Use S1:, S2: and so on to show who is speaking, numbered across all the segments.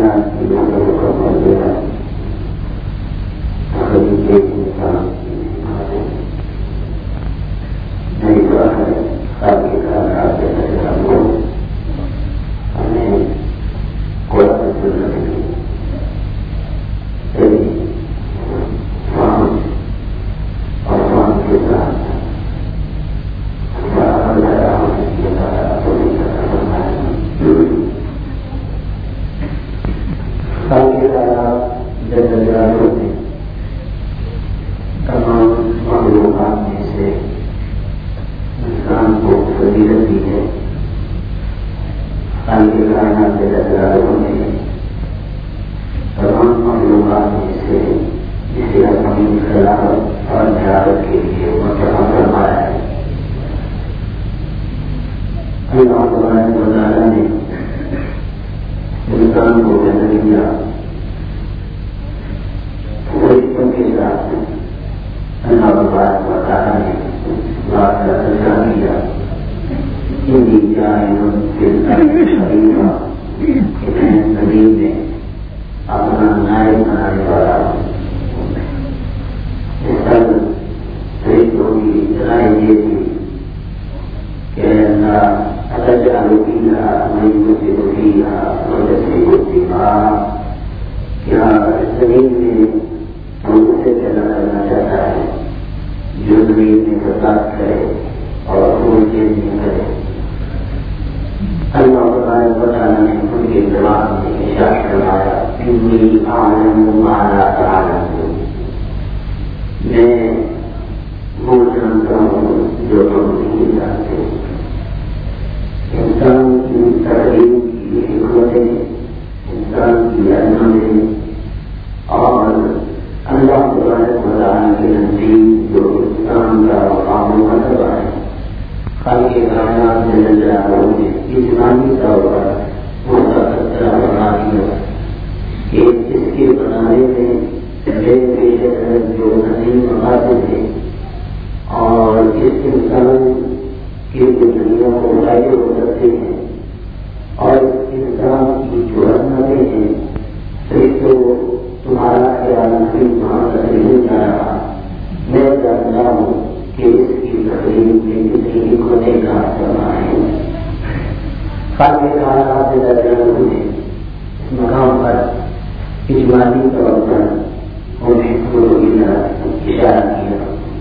S1: کائنات کی لوگوں کا موضوع ہے خلیفے انسان کی نئی بات ہے خالی کائنات کے نظام کو ہمیں قرآن سنت کی صحیح فہم اور فہم کے ساتھ تمام معلومات میں سے انسان کو فضیلت دی ہے. خالق کائنات کے درباروں میں تمام معلومات میں سے جسے اپنی خلافت اور نجات کے لیے منتخب فرمایا ہے. اللہ تبارک و تعالیٰ نے انسان کو جنم دیا فرشتوں کے ساتھ. اللہ تبارک و تعالیٰ نے بات کا سجا دیا انی جاعل فی الارض خلیفہ زمین میں اپنا نائب بنانے والا ہوں. اس پر فرشتوں کی رائے یہ تھی کہ اللہ أتجعل فيها من يفسد فيها ويسفك الدماء. کیا زمین میں ہم اسے پیدا کرنا چاہتا ہے جو زمین میں فساد کرے اور خون چیز نہیں کرے. اللہ تبارک و تعالیٰ نے ان کے جواب میں ارشاد فرمایا انی اعلم ما لا تعلمون. میں وہ جانتا ہوں جو تم نہیں جانتے. انسان کی تعلیم کی حکمتیں انسان کی علمیں اور اللہ تبارک و تعالیٰ کے نزدیک جو انسان کا مقام و مرتبہ ہے خالق کائنات جل جلالہ نے جسمانی طور پر مستقل بنا دیا کہ اس کے بنانے میں جو عظیم مقاصد ہیں اور اس انسان کے دنیا کو فائدے ہو سکتے ہیں اور انسان کی جو عظمتیں ہیں صرف تو تمہارا خیال بھی وہاں تک نہیں جا رہا. میں جانتا ہوں کہ اس کی تقریب میں کتنی حکمتیں کام کرنا ہے. خالق کائنات نے اس مقام پر اجمالی طور پر ہمیں اشارہ کیا.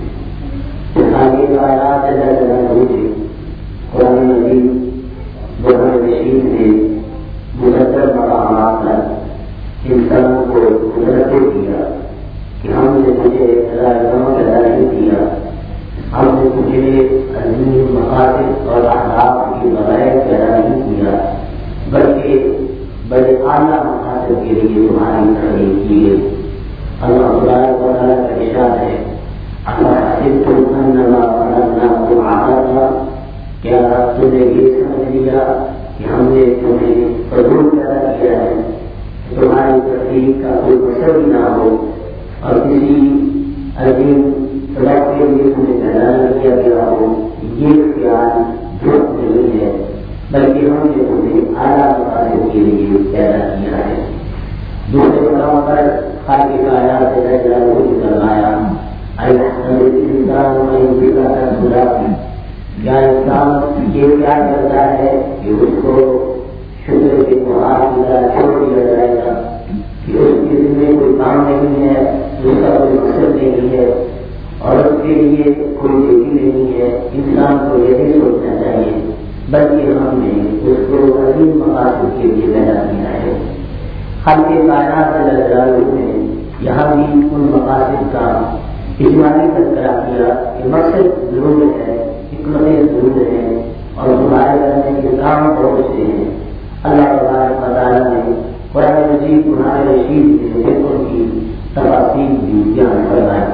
S1: خالق کائنات نے قرآن مجید برہان رشید نے مقدر مقامات پر انسان کو قدرت دیا کہ ہم نے تجھے رائگاں پیدا نہیں کیا. ہم نے تجھے عظیم مقاصد اور اہداف کے بغیر پیدا نہیں کیا بلکہ بڑے اعلیٰ مقاصد کے لیے تمہاری تخلیق کی ہے. اللہ تبارک و تعالیٰ کا ارشاد ہے أَفَحَسِبْتُمْ أَنَّمَا خَلَقْنَاكُمْ عَبَثًا. کیا تم نے یہ سمجھ لیا کہ ہم نے تمہیں فضول پیدا کیا ہے تمہاری تخلیق کا کوئی مقصد ہی نہ ہو اور کسی عظیم سبب کے لیے تمہیں پیدا نہ کیا گیا ہو. یہ خیال درست نہیں ہے بلکہ ہم نے تمہیں اعلیٰ مقاصد کے لیے پیدا کیا ہے. دوسرے مقام پر خالق کائنات نے فرمایا اَيَحْسَبُ الْإِنسَانُ أَن يُتْرَكَ سُدًى. کیا انسان یہ کیا کرتا ہے کہ اس کو شکر کے محال کی طرح چھوڑ دیا جائے گا کہ اس کے دل میں کوئی کام نہیں ہے اس کا کوئی مقصد نہیں ہے اور اس کے لیے کوئی کھیتی نہیں ہے. انسان کو یہ نہیں سوچنا چاہیے بلکہ ہم نے اس کو عظیم مقاصد کے لیے پیدا کیا ہے. خالق کائنات جل جلالہ نے یہاں بھی ان مقاصد کا اجمالی تذکرہ کیا کہ مقصد ضرور ہے حکمتیں ضرور ہیں اور تمہارے کرنے کے کام بہت سے ہیں. اللہ تبارک و تعالیٰ نے قرآن مجید برہان رشید میں ان کی تفاصیل بھی بیان فرمائی.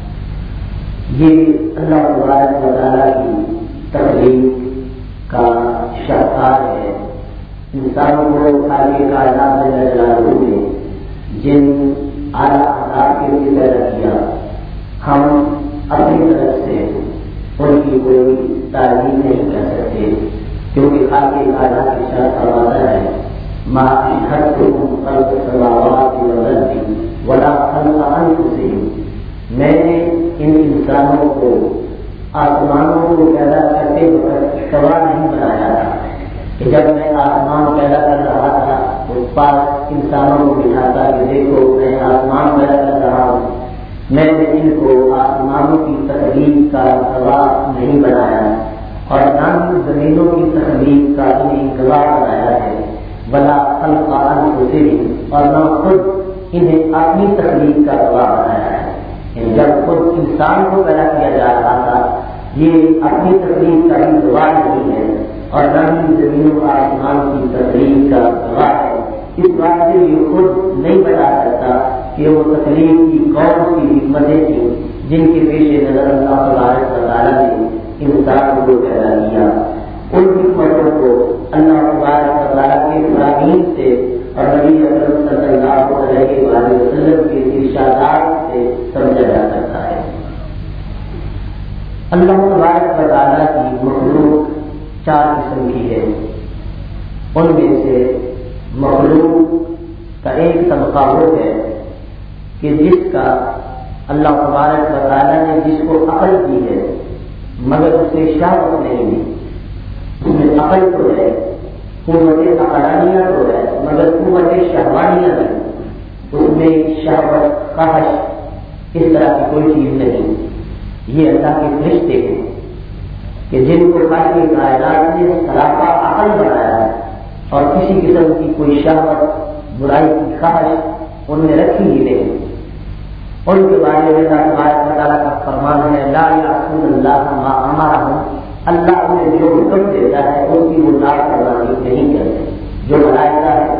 S1: یہ اللہ تبارک و تعالیٰ کی تخلیق کا شاہکار ہے. انسانوں کو خالق کائنات جل جلالہ نے جن اعلیٰ اہداف کے لیے پیدا کیا ہم اپنی طرف سے ان کی کوئی تعلیم نہیں کر سکتے کیونکہ خالق کائنات کے ساتھ فرماتا ہے ما اشهدتهم خلق
S2: میں نے ان انسانوں کو آسمانوں کو پیدا کرتے وقت سوا نہیں بنایا تھا کہ جب میں آسمان پیدا کر رہا تھا تو پاس انسانوں کو بٹھاتا کہ دیکھو میں آسمان پیدا کر رہا ہوں. میں نے ان کو آسمانوں کی تخلیق کا گواہ نہیں بنایا اور نہ ہی زمینوں کی تخلیق کا انہیں گواہ بنایا ہے. بلا خلق انفسہم، اور نہ خود انہیں اپنی تخلیق کا گواہ بنایا ہے. جب خود انسان کو پیدا کیا جا رہا تھا یہ اپنی تخلیق کا بھی گواہ نہیں ہے اور نہ ہی زمین و آسمان کی تخلیق کا گواہ ہے. اس بات سے یہ خود نہیں بتا سکتا کہ وہ تخلیق کی کون سی حکمتیں تھیں جن کے پیش نظر اللہ تبارک و تعالیٰ نے انسان کو پیدا کیا. ان حکمتوں کو اللہ تبارک و تعالیٰ کے فراہیم سے اور نبی اکرم صلی اللہ علیہ وآلہ وسلم کے ارشادات سے سمجھا جا سکتا ہے. اللہ تبارک و تعالیٰ کی مخلوق 4 قسم کی ہے. ان میں سے مخلوق کا ایک طبقہ وہ ہے کہ جس کا اللہ تبارک و تعالیٰ نے جس کو عقل دی ہے مگر اس میں شہوت نہیں دی. اس میں عقل تو ہے، قوت عقلانیہ تو ہے مگر قوت شہوانیہ نہیں. اس میں شہوت خواہش اس طرح کی کوئی چیز نہیں. یہ اللہ کے فرشتے ہیں کہ جن کو خالق کائنات نے سراپا عقل بنایا ہے اور کسی قسم کی کوئی شہوت برائی کی خواہش ان میں رکھی ہی نہیں. ان کے بارے میں اللہ تبارک و تعالیٰ کا فرمان ہے لا یعصون اللہ ما امرهم، اللہ انہیں جو حکم دیتا ہے ان کی وہ نافرمانی نہیں کرتے. جو ملائکہ ہے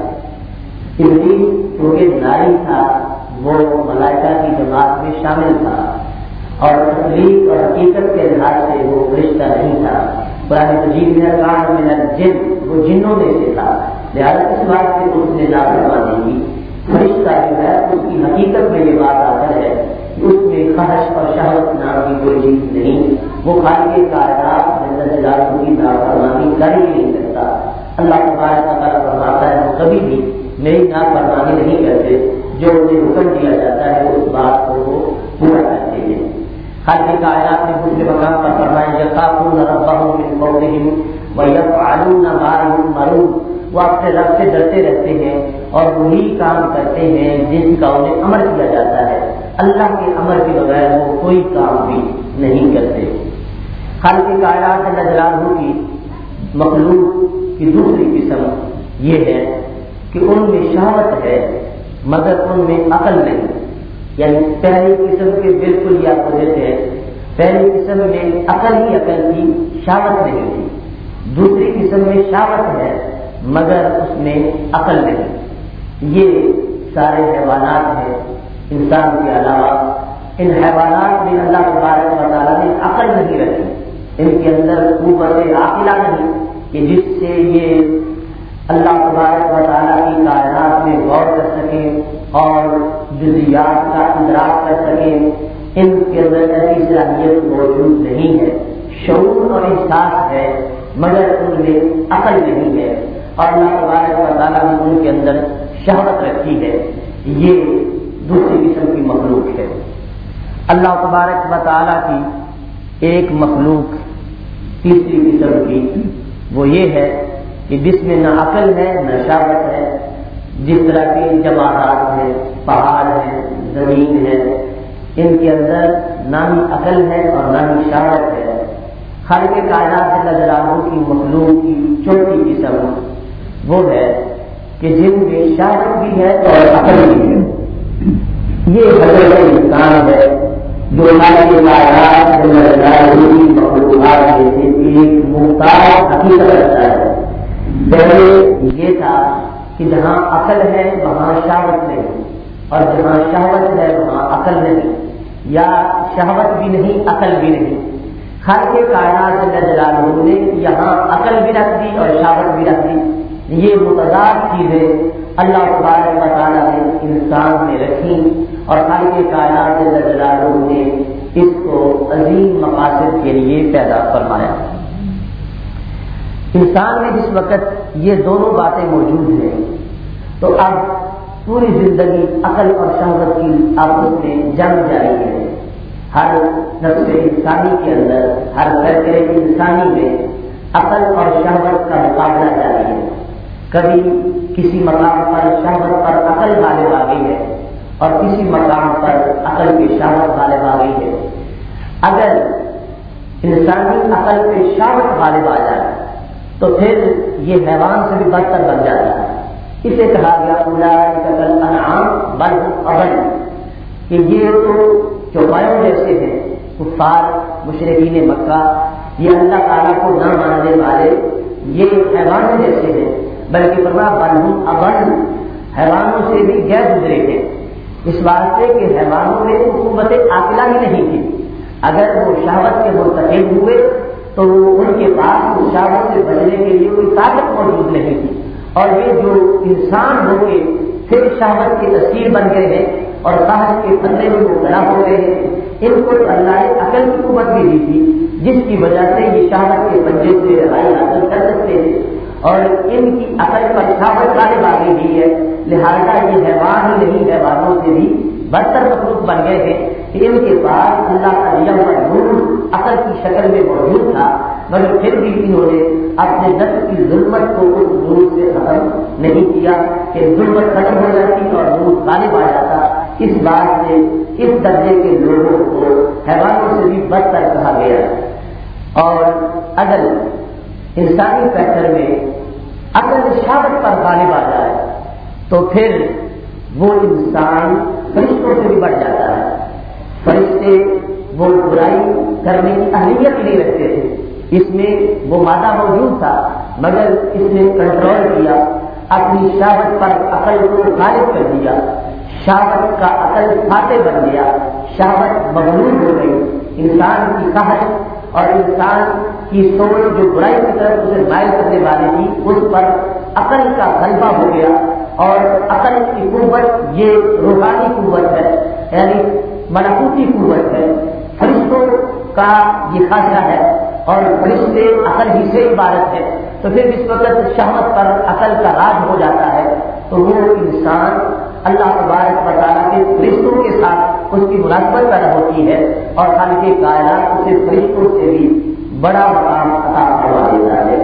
S2: ابلیس کیونکہ ناری تھا وہ ملائکہ کی جماعت میں شامل تھا اور تخلیق اور حقیقت کے لحاظ سے وہ فرشتہ نہیں تھا. قرآن مجید میں کان من الجن، وہ جنوں میں سے تھا، لہٰذا اس بات سے اس نے نافرمانی کی. فرشتہ جو ہے اس کی حقیقت میں یہ بات آتا ہے کہ اس میں خواہش اور شہوت نام کی کوئی چیز نہیں. وہ خالق کائنات جل جلالہ کی نافرمانی کر ہی نہیں سکتا. اللہ تبارک و تعالیٰ فرماتا ہے وہ کبھی بھی میری نافرمانی نہیں کرتے. جو انہیں حکم دیا جاتا ہے اس بات کو وہ پورا کرتے ہیں. خالق کائنات نے دوسرے مقام پر فرمایا یخافون ربهم من فوقهم ویفعلون ما یؤمرون، وہ اپنے رب سے ڈرتے رہتے ہیں اور وہی کام کرتے ہیں جن کا انہیں امر کیا جاتا ہے. اللہ کے امر کے بغیر وہ کوئی کام بھی نہیں کرتے. خالق کائنات جل جلالہ کی مخلوق کی دوسری قسم یہ ہے کہ ان میں شہوت ہے مگر ان میں عقل نہیں. یعنی پہلی قسم کے بالکل یہ اپوزٹ ہے. پہلی قسم میں عقل ہی عقل کی، شہوت نہیں تھی. دوسری قسم میں شہوت ہے مگر اس میں عقل نہیں. یہ سارے حیوانات ہیں انسان کے علاوہ. ان حیوانات میں اللہ تبارک و تعالیٰ نے عقل نہیں رکھی. ان کے اندر قوت عاقلہ نہیں کہ جس سے یہ اللہ تبارک و تعالیٰ کی کائنات میں غور کر سکیں اور جزیات کا ادراک کر سکیں. ان کے اندر ایسی صلاحیت موجود نہیں ہے. شعور اور احساس ہے مگر ان میں عقل نہیں ہے. اور اللہ تبارک و تعالیٰ نے ان کے اندر شہوت رکھی ہے. یہ دوسری قسم کی مخلوق ہے. اللہ تبارک و تعالیٰ کی ایک مخلوق تیسری قسم کی وہ یہ ہے کہ جس میں نہ عقل ہے نہ شہوت ہے. جس طرح کے جواہرات ہیں، پہاڑ ہیں، زمین ہے، ان کے اندر نہ ہی عقل ہے اور نہ ہی شہوت ہے. خالق کائنات جل جلالہ کی مخلوق کی چوتھی قسم وہ ہے کہ جن میں شہوت بھی ہے اور عقل بھی ہے. یہ حضرت انسان ہے جو خالق کائنات جل جلالہ کی مخلوقات میں سے ایک محتاط حقیقت رکھتا ہے. پہلے یہ تھا کہ جہاں عقل ہے وہاں شہوت نہیں اور جہاں شہوت ہے وہاں عقل نہیں، یا شہوت بھی نہیں عقل بھی نہیں. خالق کائنات جل جلالہ نے یہاں عقل بھی رکھ دی اور شہوت بھی رکھ دی. یہ متضاد چیزیں اللہ تبارک و تعالیٰ نے انسان میں رکھی اور خالق کائنات جل جلالہ نے اس کو عظیم مقاصد کے لیے پیدا فرمایا. انسان میں جس وقت یہ دونوں باتیں موجود ہیں تو اب پوری زندگی عقل اور شہوت کی آپس میں جنگ جاری ہے. ہر نفس انسانی کے اندر، ہر فکر انسانی میں عقل اور شہوت کا مقابلہ جاری ہے۔ کبھی کسی مقام پر شہوت پر عقل غالب آ گئی ہے اور کسی مقام پر عقل کی شہوت غالب آ گئی ہے۔ اگر انسانی عقل پہ شہوت غالب آ جائے تو پھر یہ حیوان سے بھی بدتر بن جاتا ہے۔ اسے کہا گیا اولئک کالانعام بل هم اضل، کہ یہ تو چوپایوں جیسے ہیں، کفار مشرکین مکہ، یہ اللہ تعالیٰ کو نہ ماننے والے یہ حیوانوں جیسے ہیں، بلکہ فرمایا بل هم اضل، حیوانوں سے بھی غیر گزرے ہیں۔ اس واسطے کہ حیوانوں میں قوت عاقلہ ہی نہیں تھی، اگر وہ شہوت کے مرتکب ہوئے تو ان کے پاس اس شہوت سے بچنے کے لیے کوئی طاقت موجود نہیں تھی، اور یہ جو انسان ہو کے پھر شہوت کے اسیر بن گئے ہیں اور قہر کے پھندے میں مبتلا ہو گئے ہیں، ان کو اللہ نے عقل کی قوت بھی دی تھی جس کی وجہ سے یہ شہوت کے پنجے سے رہائی حاصل کر سکتے ہیں، اور ان کی عقل پر شہوت غالب آ گئی ہے، لہذا یہ حیوان ہی نہیں حیوانوں سے بھی بدتر مخلوق بن گئے ہیں کہ ان کے پاس اللہ کا دیا ہوا نور عقل کی شکل میں موجود تھا، مگر پھر بھی انہوں نے اپنے نفس کی ظلمت کو اس نور سے ختم نہیں کیا کہ ظلمت ختم ہو جاتی اور نور غالب آ جاتا۔ اس بات سے اس درجے کے لوگوں کو حیوانوں سے بھی بدتر کہا گیا۔ اور اگر انسانی فیکٹر میں عقل شہوت پر غالب آ جائے تو پھر وہ انسان فرشتوں سے بھی بڑھ جاتا ہے۔ فرشتے وہ برائی کرنے کی اہلیت نہیں رکھتے تھے، اس میں وہ مادہ موجود تھا، مگر اس نے کنٹرول کیا، اپنی شہوت پر عقل کو غالب کر دیا، شہوت کا عقل فاتح بن گیا، شہوت مغلوب ہو گئی، انسان کی خواہش اور انسان کی سوچ جو برائی کی طرف اسے مائل کرنے والی تھی اس پر عقل کا غلبہ ہو گیا، اور عقل کی قوت یہ روحانی قوت ہے، یعنی ملکوتی قوت ہے، فرشتوں کا یہ خاصہ ہے، اور فرشتے عقل ہی سے عبارت ہے، تو پھر اس وقت شہوت پر عقل کا راج ہو جاتا ہے تو وہ انسان اللہ تبارک و تعالیٰ کے فرشتوں کے ساتھ اس کی مناسبت پیدا ہوتی ہے، اور خالق کائنات اسے فرشتوں سے بھی بڑا مقام عطا کروا دیتا ہے۔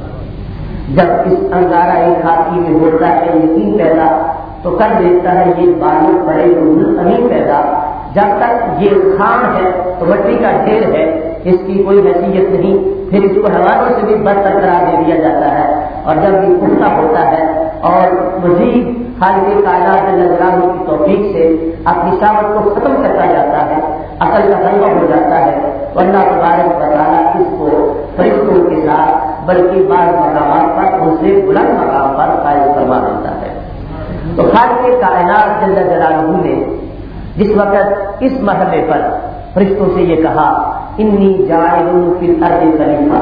S2: جب اس انگارہ خاکی میں ہوتا ہے یقین پیدا تو کر دیتا ہے یہ بالوں بڑے امین پیدا، جب تک یہ خام ہے تو مٹی کا ڈھیر ہے، اس کی کوئی حیثیت نہیں، پھر اس کو حیوانوں سے بھی بدتر قرار دے دیا جاتا ہے، اور جب یہ پختہ ہوتا ہے اور مزید خالق کائنات جل جلالہ کی توفیق سے اپنی شہوت کو ختم کرتا جاتا ہے، عقل کا غلبہ ہو جاتا ہے، ورنہ تبارک و تعالیٰ اس کو فرشتوں کے ساتھ بلکہ بعض مقامات پر ان سے بلند مقام پر قائم فرما دیتا ہے۔ تو خالق کائنات جل جلالہ نے جس وقت اس مرحلے پر فرشتوں سے یہ کہا انی جاعل فی الارض خلیفہ،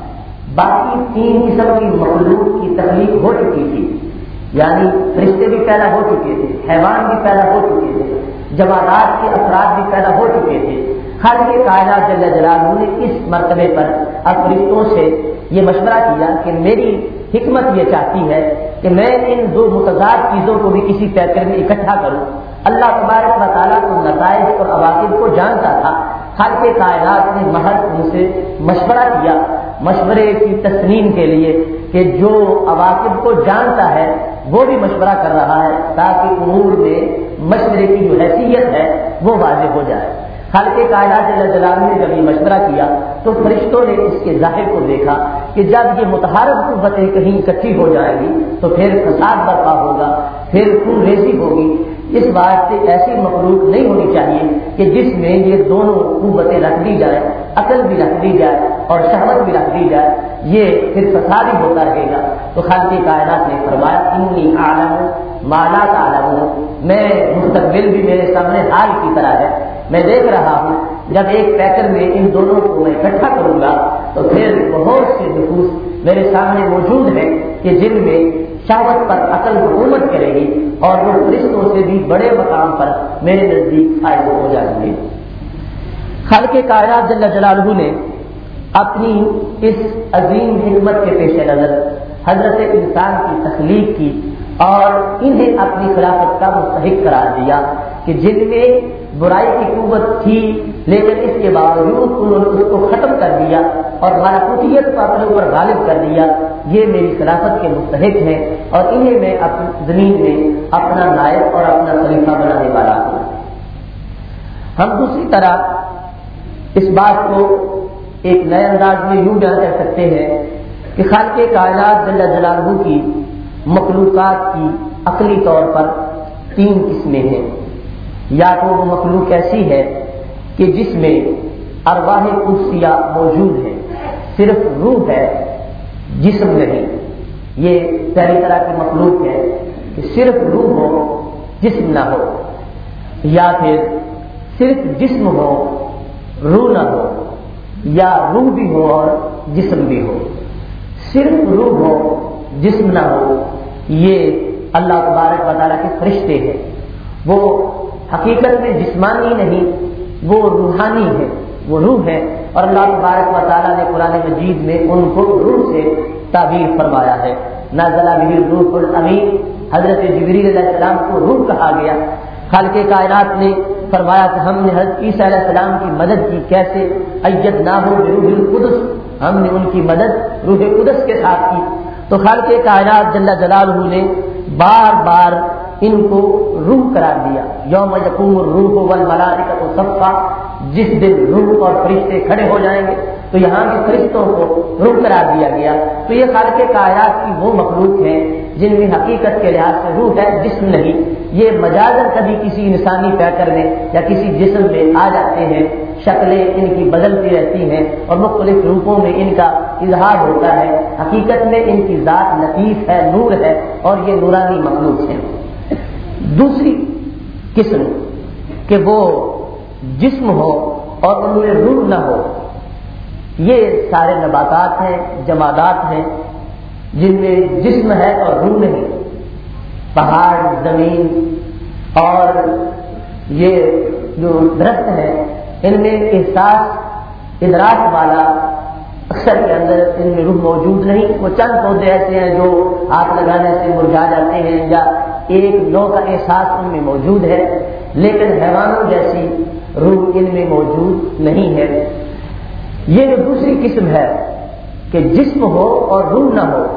S2: باقی 3 قسم کی مخلوق کی تخلیق ہو چکی تھی، یعنی فرشتے بھی پیدا ہو چکے تھے، حیوان بھی پیدا ہو چکے تھے، جمادات کے افراد بھی پیدا ہو چکے تھے۔ خالق کائنات جل جلالہ نے اس مرتبے پر اب فرشتوں سے یہ مشورہ کیا کہ میری حکمت یہ چاہتی ہے کہ میں ان 2 متضاد چیزوں کو بھی کسی پیکر میں اکٹھا کروں۔ اللہ تبارک و تعالیٰ کو نتائج اور عواقب کو جانتا تھا، خالق کائنات نے محض ان سے مشورہ کیا، مشورے کی تسلیم کے لیے کہ جو عواقب کو جانتا ہے وہ بھی مشورہ کر رہا ہے تاکہ امور میں مشورے کی جو حیثیت ہے وہ واضح ہو جائے۔ خالق کائنات جل جلالہ نے جب یہ مشورہ کیا تو فرشتوں نے اس کے ظاہر کو دیکھا کہ جب یہ متحرک قوتیں کہیں اکٹھی ہو جائیں گی تو پھر فساد برپا ہوگا، پھر خون ریزی ہوگی، اس بات سے ایسی مخلوق نہیں ہونی چاہیے کہ جس میں یہ دونوں قوتیں رکھ دی جائے، عقل بھی رکھ دی جائے اور شہوت بھی رکھ دی جائے، یہ پھر فساد ہی ہوتا رہے گا۔ تو خالق کائنات نے فرمایا انی اعلم ما لا تعلمون، میں مستقبل بھی میرے سامنے حال کی طرح ہے، میں دیکھ رہا ہوں جب ایک پیکر میں ان دونوں کو میں اکٹھا کروں گا تو پھر بہت سے نفوس میرے سامنے موجود ہیں کہ جن میں شہوت پر عقل حکومت کرے گی اور وہ فرشتوں سے بھی بڑے مقام پر میرے نزدیک فائز ہو جائیں گے۔ خالق کائنات جل جلالہ نے اپنی اس عظیم حکمت کے پیش نظر حضرت انسان کی تخلیق کی اور انہیں اپنی خلافت کا مستحق قرار دیا کہ جن میں برائی کی قوت تھی لیکن اس کے باوجود انہوں نے اس کو ختم کر دیا اور ملکوتیت کو اپنے اوپر غالب کر دیا. یہ میری خلافت کے مستحق ہیں اور انہیں میں اپنی زمین میں اپنا نائب اور اپنا خلیفہ بنانے والا ہوں. ہم دوسری طرح اس بات کو ایک نئے انداز میں یوں بیان کر سکتے ہیں کہ خالق کائنات جل جلالہ کی مخلوقات کی عقلی طور پر 3 قسمیں ہیں. یا تو وہ مخلوق ایسی ہے کہ جس میں ارواح قدسیہ موجود ہے، صرف روح ہے، جسم نہیں. یہ پہلی طرح کی مخلوق ہے کہ صرف روح ہو، جسم نہ ہو. یا پھر صرف جسم ہو، روح نہ ہو، یا روح بھی ہو اور جسم بھی ہو. صرف روح ہو، جسم نہ ہو، یہ اللہ تبارک و تعالیٰ کے فرشتے ہیں. وہ حقیقت میں جسمانی نہیں، وہ روحانی ہے، وہ روح ہے. اور اللہ تبارک و تعالیٰ نے قرآن مجید میں ان کو روح سے تعبیر فرمایا ہے. نزل به الروح الامین، حضرت جبریل علیہ السلام کو روح کہا گیا. خالق کائنات نے فرمایا کہ ہم نے حضرت عیسیٰ علیہ السلام کی مدد کی. کیسے؟ ایدناہ بروح القدس، ہم نے ان کی مدد روح قدس کے ساتھ کی. تو خالق کائنات جل جلالہ نے بار بار ان کو روح قرار دیا. یوم یقوم الروح والملائکۃ صفا، جس دن روح اور فرشتے کھڑے ہو جائیں گے. تو یہاں بھی فرشتوں کو روح قرار دیا گیا. تو یہ خالق کائنات کی وہ مخلوق ہیں جن میں حقیقت کے لحاظ سے روح ہے، جسم نہیں. یہ مجازاً کبھی کسی انسانی پیکر میں یا کسی جسم میں آ جاتے ہیں، شکلیں ان کی بدلتی رہتی ہیں اور مختلف روپوں میں ان کا اظہار ہوتا ہے. حقیقت میں ان کی ذات لطیف ہے، نور ہے اور یہ نورانی مخلوق ہیں. دوسری قسم کہ وہ جسم ہو اور ان میں روح نہ ہو، یہ سارے نباتات ہیں، جمادات ہیں جن میں جسم ہے اور روح نہیں. پہاڑ، زمین اور یہ جو درخت ہیں، ان میں احساس ادراک والا اکثر کے اندر ان میں روح موجود نہیں. وہ چند پودے ایسے ہیں جو ہاتھ لگانے سے مرجھا جاتے ہیں یا ایک نوع کا احساس ان میں موجود ہے، لیکن حیوانوں جیسی روح ان میں موجود نہیں ہے. یہ جو دوسری قسم ہے کہ جسم ہو اور روح نہ ہو،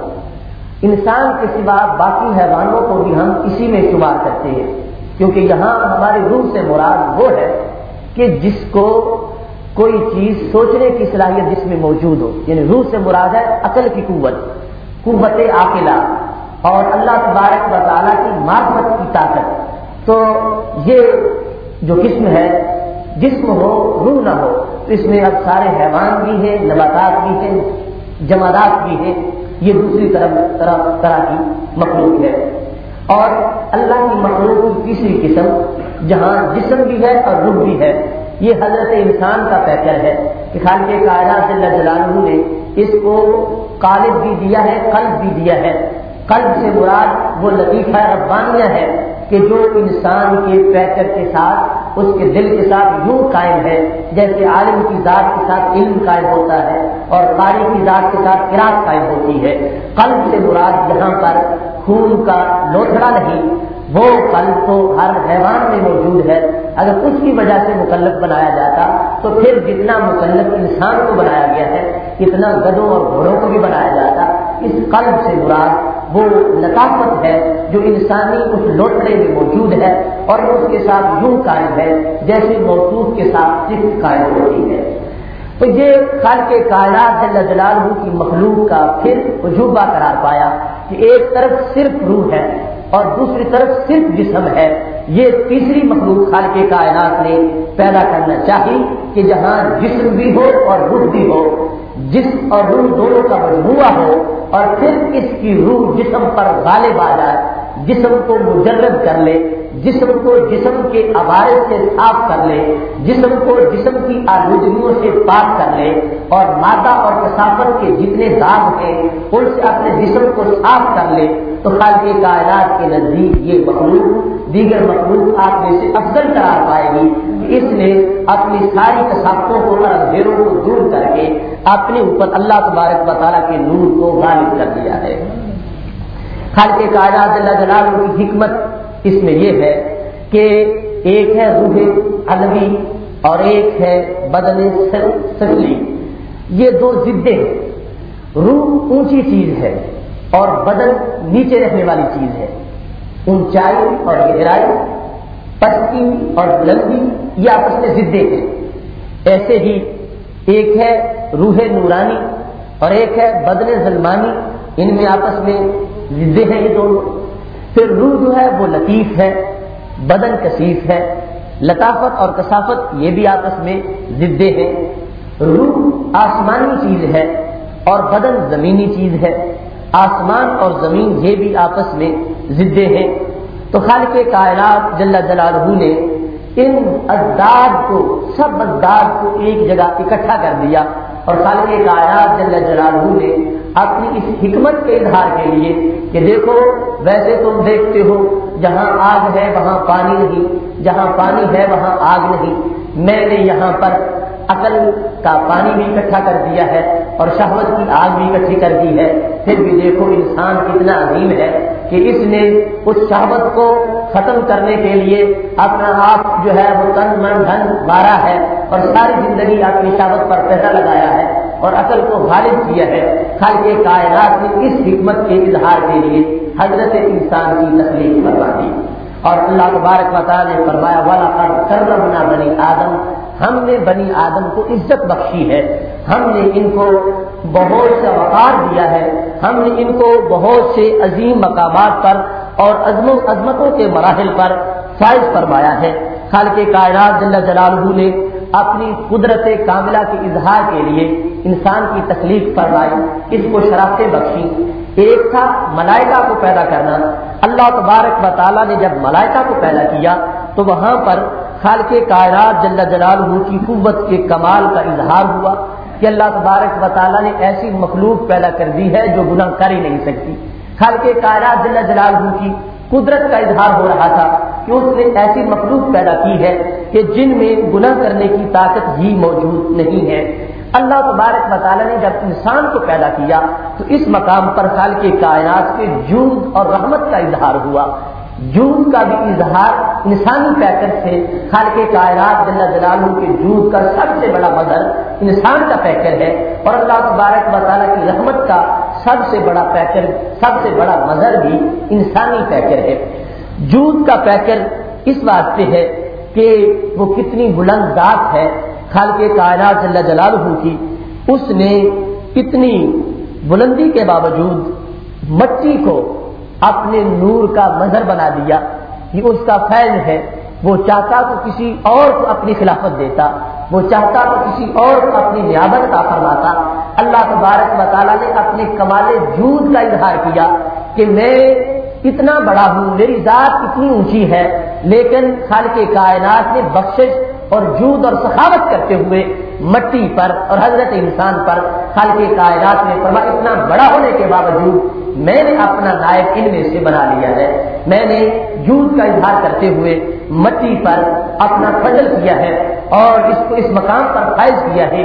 S2: انسان کے سوا باقی حیوانوں کو بھی ہم اسی میں شمار کرتے ہیں، کیونکہ یہاں ہماری روح سے مراد وہ ہے کہ جس کو کوئی چیز سوچنے کی صلاحیت جس میں موجود ہو. یعنی روح سے مراد ہے عقل کی قوت، قوت عاقلہ اور اللہ تبارک و تعالیٰ کی معرفت کی طاقت. تو یہ جو قسم ہے، جسم ہو روح نہ ہو، تو اس میں اب سارے حیوان بھی ہیں، نباتات بھی ہیں، جمادات بھی ہیں. یہ دوسری طرح کی مخلوق ہے. اور اللہ کی مخلوق کی تیسری قسم جہاں جسم بھی ہے اور روح بھی ہے، یہ حضرت انسان کا پیکر ہے کہ خالق کائنات جل جلالہ نے اس کو قالب بھی دیا ہے، قلب بھی دیا ہے. قلب سے مراد وہ لطیفہ ربانیہ ہے کہ جو انسان کے پیکر کے ساتھ، اس کے دل کے ساتھ یوں قائم ہے جیسے عالم کی ذات کے ساتھ علم قائم ہوتا ہے اور قاری کی ذات کے ساتھ قرات قائم ہوتی ہے. قلب سے مراد یہاں پر خون کا لوتھڑا نہیں، وہ قلب تو ہر حیوان میں موجود ہے. اگر اس کی وجہ سے مکلف بنایا جاتا تو پھر جتنا مکلف انسان کو بنایا گیا ہے اتنا گدھوں اور گھوڑوں کو بھی بنایا جاتا. اس قلب سے مراد وہ لطافت ہے جو انسانی اس لوٹڑے میں موجود ہے اور اس کے ساتھ یوں قائم ہے جیسے موصوف کے ساتھ صفت قائم ہوتی ہے. تو یہ خالق کائنات جل جلالہ کی مخلوق کا پھر عجوبہ قرار پایا کہ ایک طرف صرف روح ہے اور دوسری طرف صرف جسم ہے. یہ تیسری مخلوق خالق کائنات نے پیدا کرنا چاہی کہ جہاں جسم بھی ہو اور روح بھی ہو، جسم اور روح دونوں کا مجموعہ ہو اور پھر اس کی روح جسم پر غالب آ جائے، جسم کو مجرد کر لے، جسم کو جسم کے عوارض سے صاف کر لے، جسم کو جسم کی آلودگیوں سے پاک کر لے اور مادہ اور کثافت کے جتنے داغ ہیں ان سے اپنے جسم کو صاف کر لے. تو خالق کائنات کے نزدیک یہ مخلوق دیگر مخلوق آپ میں سے افضل قرار پائے گی. اس نے اپنی ساری کثافتوں کو اور اندھیروں کو دور کر کے اپنے اوپر اللہ تبارک و تعالیٰ کے نور کو غالب کر دیا ہے. خالق کائنات جل جلالہ کی حکمت اس میں یہ ہے کہ ایک ہے روح علوی اور ایک ہے بدن سفلی. یہ دو ضدیں ہیں. روح اونچی چیز ہے اور بدن نیچے رہنے والی چیز ہے. اونچائی اور گہرائی، پستی اور بلندی، یہ آپس میں ضدیں ہیں. ایسے ہی ایک ہے روح نورانی اور ایک ہے بدن ظلمانی، ان میں آپس میں ضدیں ہیں یہ دونوں. پھر روح جو ہے وہ لطیف ہے، بدن کثیف ہے. لطافت اور کثافت یہ بھی آپس میں ضدیں ہیں. روح آسمانی چیز ہے اور بدن زمینی چیز ہے. آسمان اور زمین یہ بھی آپس میں ضدیں ہیں. تو خالق کائنات جل جلالہ نے ان اضداد کو، سب اضداد کو ایک جگہ اکٹھا کر دیا اور خالق کائنات جل جلالہ نے اپنی اس حکمت کے اظہار کے لیے کہ دیکھو ویسے تم دیکھتے ہو جہاں آگ ہے وہاں پانی نہیں، جہاں پانی ہے وہاں آگ نہیں، میں نے یہاں پر عقل کا پانی بھی اکٹھا کر دیا ہے اور شہوت کی آگ بھی اکٹھی کر دی ہے. پھر بھی دیکھو انسان کتنا عظیم ہے کہ اس نے اس شہوت کو ختم کرنے کے لیے اپنا آپ جو ہے وہ تن من دھن مارا ہے اور ساری زندگی اپنی شہوت پر پیسہ لگایا ہے اور عقل کو غالب کیا ہے. خالق کائنات نے اس حکمت کے اظہار کے لیے حضرت انسان کی تخلیق فرما دی اور اللہ تبارک و تعالی نے فرمایا وَلَقَدْ كَرَّمْنَا بَنِي آدم، ہم نے بنی آدم کو عزت بخشی ہے، ہم نے ان کو بہت سے وقار دیا ہے، ہم نے ان کو بہت سے عظیم مقامات پر اور عظمتوں کے مراحل پر فائز فرمایا ہے. خالق کائنات جل جلالہ نے اپنی قدرت کاملہ کے اظہار کے لیے انسان کی تخلیق فرمائی، اس کو شرافتیں بخشی. ایک تھا ملائکہ کو پیدا کرنا. اللہ تبارک و تعالیٰ نے جب ملائکہ کو پیدا کیا تو وہاں پر خالق کائنات جل جلالہ کی قوت کے کمال کا اظہار ہوا کہ اللہ تبارک و تعالیٰ نے ایسی مخلوق پیدا کر دی ہے جو گناہ کر ہی نہیں سکتی. خالق کائنات جل جلالہ کی قدرت کا اظہار ہو رہا تھا کہ اس نے ایسی مخلوق پیدا کی ہے کہ جن میں گناہ کرنے کی طاقت ہی موجود نہیں ہے. اللہ تبارک و تعالیٰ نے جب انسان کو پیدا کیا تو اس مقام پر خالق کائنات کے جود اور رحمت کا اظہار ہوا. جود کا بھی اظہار انسانی پیکر سے. خالق کائنات جل جلالہ کے جود کا سب سے بڑا مظہر انسان کا پیکر ہے اور اللہ تبارک و تعالیٰ کی رحمت کا سب سے بڑا پیکر، سب سے بڑا مظہر بھی انسانی پیکر ہے. جود کا پیکر اس واسطے ہے کہ وہ کتنی بلند ذات ہے خالق کائنات جل جلالہ کی. اس نے اتنی بلندی کے باوجود مٹی کو اپنے نور کا مظہر بنا دیا. یہ اس کا فیض ہے. وہ چاہتا تو کسی اور کو اپنی خلافت دیتا، وہ چاہتا تو کسی اور کو اپنی نیابت کا فرماتا. اللہ تبارک و تعالیٰ نے اپنے کمال جود کا اظہار کیا کہ میں اتنا بڑا ہوں، میری ذات اتنی اونچی ہے، لیکن خالق کائنات نے بخشش اور جود اور سخاوت کرتے ہوئے مٹی پر اور حضرت انسان پر خالق کائنات نے فرمایا اتنا بڑا ہونے کے باوجود میں نے اپنا نائب ان میں سے بنا لیا ہے. میں نے جود کا اظہار کرتے ہوئے مٹی پر اپنا فضل کیا ہے اور اس کو اس مقام پر فائز کیا ہے.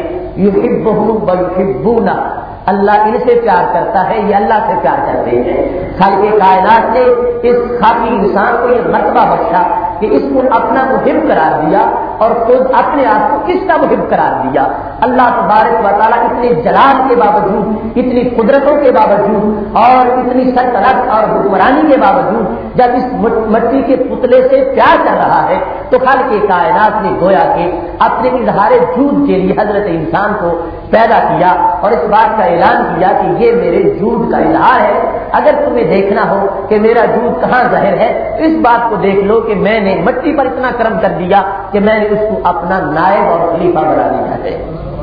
S2: یحبہم ویحبونہ، اللہ ان سے پیار کرتا ہے، یہ اللہ سے پیار کرتے ہیں. خالق کائنات نے اس خاکی انسان کو یہ مرتبہ بخشا کہ اس کو اپنا محب قرار دیا اور خود اپنے آپ کو کس کا محب قرار دیا. اللہ تبارک و تعالیٰ اتنے جلال کے باوجود، اتنی قدرتوں کے باوجود اور اتنی سلطنت اور حکمرانی کے باوجود جب اس مٹی کے پتلے سے پیار کر رہا ہے تو خالق کائنات نے گویا کہ اپنے اظہار جود کے لیے حضرت انسان کو پیدا کیا اور اس بات کا اعلان کیا کہ یہ میرے جود کا اظہار ہے. اگر تمہیں دیکھنا ہو کہ میرا جود کہاں ظاہر ہے تو اس بات کو دیکھ لو کہ میں نے مٹی پر اتنا کرم کر دیا کہ میں نے اس کو اپنا نائب اور خلیفہ بنا دیا ہے.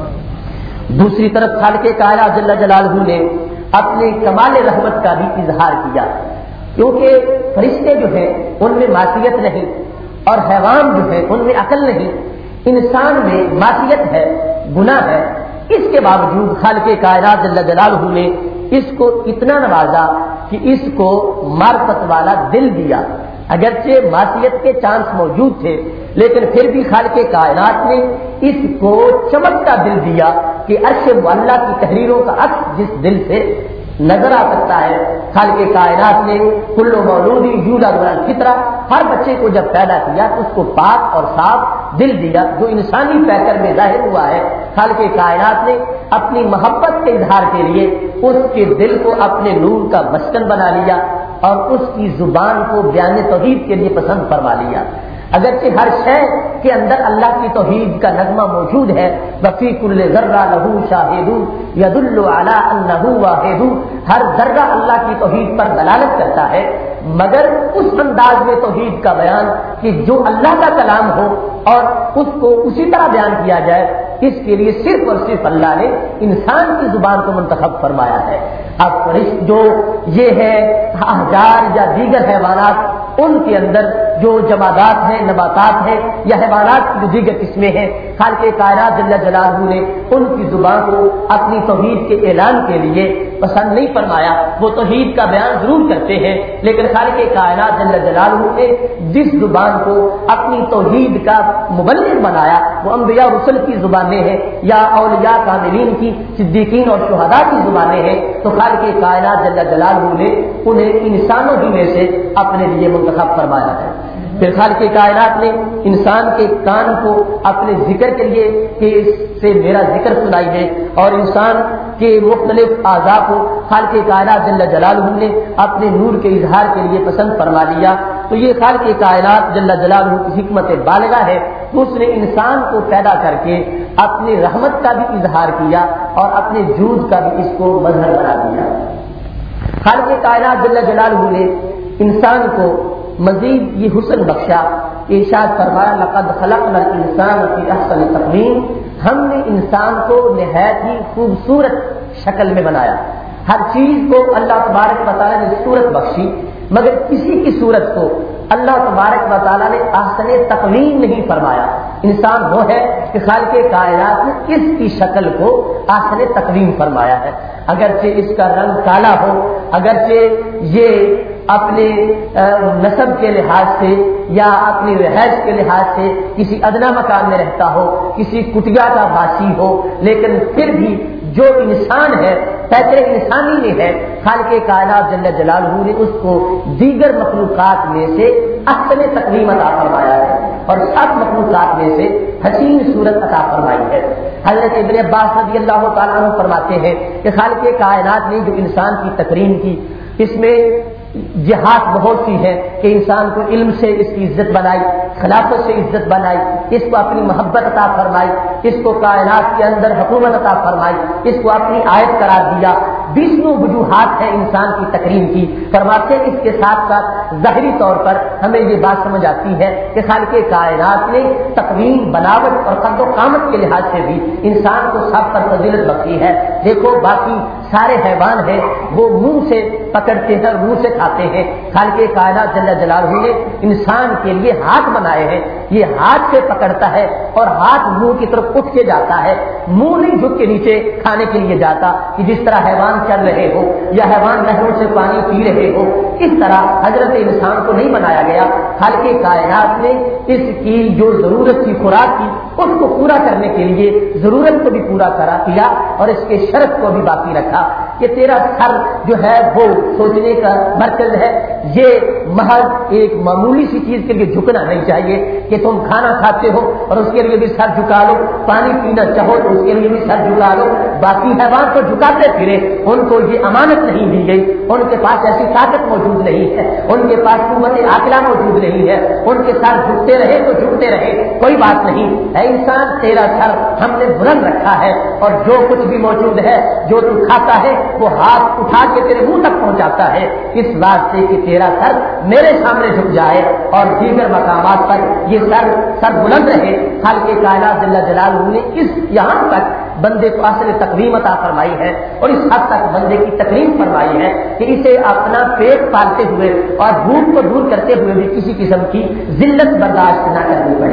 S2: دوسری طرف خالق کائنات جل جلالہ نے اپنے کمال رحمت کا بھی اظہار کیا کیونکہ فرشتے جو ہیں ان میں معصیت نہیں اور حیوان جو ہیں ان میں عقل نہیں. انسان میں معصیت ہے، گناہ ہے. اس کے باوجود خالق کائنات جل جلالہ نے اس کو اتنا نوازا کہ اس کو معرفت والا دل دیا. اگرچہ معصیت کے چانس موجود تھے لیکن پھر بھی خالق کائنات نے اس کو چمکتا دل دیا کہ عرش معلیٰ کی تحریروں کا عکس جس دل سے نظر آ سکتا ہے. خالق کائنات نے کل مولود یولد علی الفطرہ، ہر بچے کو جب پیدا کیا تو اس کو پاک اور صاف دل دیا جو انسانی پیکر میں ظاہر ہوا ہے، خالق کائنات نے اپنی محبت کے اظہار کے لیے اس کے دل کو اپنے نور کا مسکن بنا لیا اور اس کی زبان کو بیان توحید کے لیے پسند فرما لیا۔ اگرچہ ہر شے کے اندر اللہ کی توحید کا نغمہ موجود ہے، وفی کل ذرہ لہو شاہد یدل علی انہ واحد، ہر ذرہ اللہ کی توحید پر دلالت کرتا ہے، مگر اس انداز میں توحید کا بیان کہ جو اللہ کا کلام ہو اور اس کو اسی طرح بیان کیا جائے، اس کے لیے صرف اور صرف اللہ نے انسان کی زبان کو منتخب فرمایا ہے۔ اب جو یہ ہے احجار یا دیگر حیوانات، ان کے اندر جو جمادات ہیں، نباتات ہیں یا حیوانات کی جو دیگر قسمیں ہیں، خالق کائنات جل جلالہ نے ان کی زبان کو اپنی توحید کے اعلان کے لیے پسند نہیں فرمایا۔ وہ توحید کا بیان ضرور کرتے ہیں، لیکن خالق کائنات جل جلالہ نے جس زبان کو اپنی توحید کا مبلغ بنایا وہ انبیاء رسل کی زبانیں ہیں یا اولیاء کاملین کی، صدیقین اور شہداء کی زبانیں ہیں، تو خالق کائنات جل جلالہ نے انہیں انسانوں ہی میں سے اپنے لیے منتخب فرمایا ہے۔ پھر خالق کائنات نے انسان کے کان کو اپنے ذکر کے لیے کہ اس سے میرا ذکر سنائی دے، اور انسان کے مختلف اعضاء کو خالق کائنات جل جلالہ نے اپنے نور کے اظہار کے لیے پسند فرما لیا۔ تو یہ خالق کائنات جل جلالہ کی حکمت بالغہ ہے، تو اس نے انسان کو پیدا کر کے اپنی رحمت کا بھی اظہار کیا اور اپنے جود کا بھی اس کو مظہر بنا دیا۔ خالق کائنات جل جلالہ نے انسان کو مزید یہ حسن بخشا، ارشاد فرمایا لقد خلقنا الانسان فی احسن تقویم، ہم نے انسان کو نہایت ہی خوبصورت شکل میں بنایا۔ ہر چیز کو اللہ تبارک و تعالیٰ نے صورت بخشی، مگر کسی کی صورت کو اللہ تبارک و تعالیٰ نے احسن تقویم نہیں فرمایا۔ انسان وہ ہے کہ خالق کائنات نے اس کی شکل کو احسن تقویم فرمایا ہے، اگرچہ اس کا رنگ کالا ہو، اگرچہ یہ اپنے نسب کے لحاظ سے یا اپنی رہائش کے لحاظ سے کسی ادنا مکان میں رہتا ہو، کسی کٹیا کا باسی ہو، لیکن پھر بھی جو انسان ہے پیترے انسانی میں ہے، خالق کائنات جل جلالہ نے اس کو دیگر مخلوقات میں سے احسن تقویم عطا فرمایا ہے اور سب مخلوقات میں سے حسین صورت عطا فرمائی ہے۔ حضرت ابن عباس رضی اللہ تعالیٰ عنہ فرماتے ہیں کہ خالق کائنات نے جو انسان کی تکریم کی، اس میں جہات بہت سی ہے کہ انسان کو علم سے اس کی عزت بنائی، خلافت سے عزت بنائی، اس کو اپنی محبت عطا فرمائی، اس کو کائنات کے اندر حکومت عطا فرمائی، اس کو اپنی آیت قرار دیا۔ 20 وجوہات ہیں انسان کی تکریم کی۔ فرماتے ہیں اس کے ساتھ ساتھ ظاہری طور پر ہمیں یہ بات سمجھ آتی ہے کہ خالق کائنات نے تقویم، بناوٹ اور قد و قامت کے لحاظ سے بھی انسان کو سب پر فضیلت بخشی ہے۔ دیکھو باقی سارے حیوان ہیں وہ منہ سے پکڑتے ہیں اور منہ سے کھاتے ہیں، خالق کائنات جل جلالہ نے انسان کے لیے ہاتھ بنائے ہیں، یہ ہاتھ سے پکڑتا ہے اور ہاتھ منہ کی طرف اٹھ کے جاتا ہے، منہ نہیں جھک کے نیچے کھانے کے لیے جاتا کہ جس طرح حیوان چل رہے ہو یا حیوان نہروں سے پانی پی رہے ہو، اس طرح حضرت انسان کو نہیں بنایا گیا۔ خالق کائنات نے اس کی جو ضرورت کی خوراک کی اس کو پورا کرنے کے لیے ضرورت کو بھی پورا کرا کیا اور اس کے شرط کو بھی باقی رکھا کہ تیرا سر جو ہے وہ سوچنے کا مرکز ہے، یہ محض ایک معمولی سی چیز کے لیے جھکنا نہیں چاہیے کہ تم کھانا کھاتے ہو اور اس کے لیے بھی سر جھکا لو، پانی پینا چاہو تو اس کے لیے بھی سر جھکا لو۔ باقی حیوان تو جھکاتے پھرے، ان کو یہ امانت نہیں دی گئی، ان کے پاس ایسی طاقت موجود نہیں ہے، ان کے پاس قوت عاقلہ موجود نہیں ہے، ان کے سر جھکتے رہے تو جھکتے رہے، کوئی بات نہیں۔ اے انسان تیرا سر ہم نے بلند رکھا ہے اور جو کچھ بھی موجود ہے جو تو کھاتا ہے وہ ہاتھ اٹھا کے تیرے منہ تک پہنچاتا ہے، اس بات سے کہ تیرا سر میرے سامنے جھک جائے اور دیگر مقامات پر یہ سر بلند رہے۔ خالق کائنات جل جلالہ نے اس یہاں تک بندے کو اصل تقویم عطا فرمائی ہے اور اس حد تک بندے کی تکریم فرمائی ہے کہ اسے اپنا پیٹ پالتے ہوئے اور بھوک کو دور کرتے ہوئے بھی کسی قسم کی ذلت برداشت نہ کرنی پڑے۔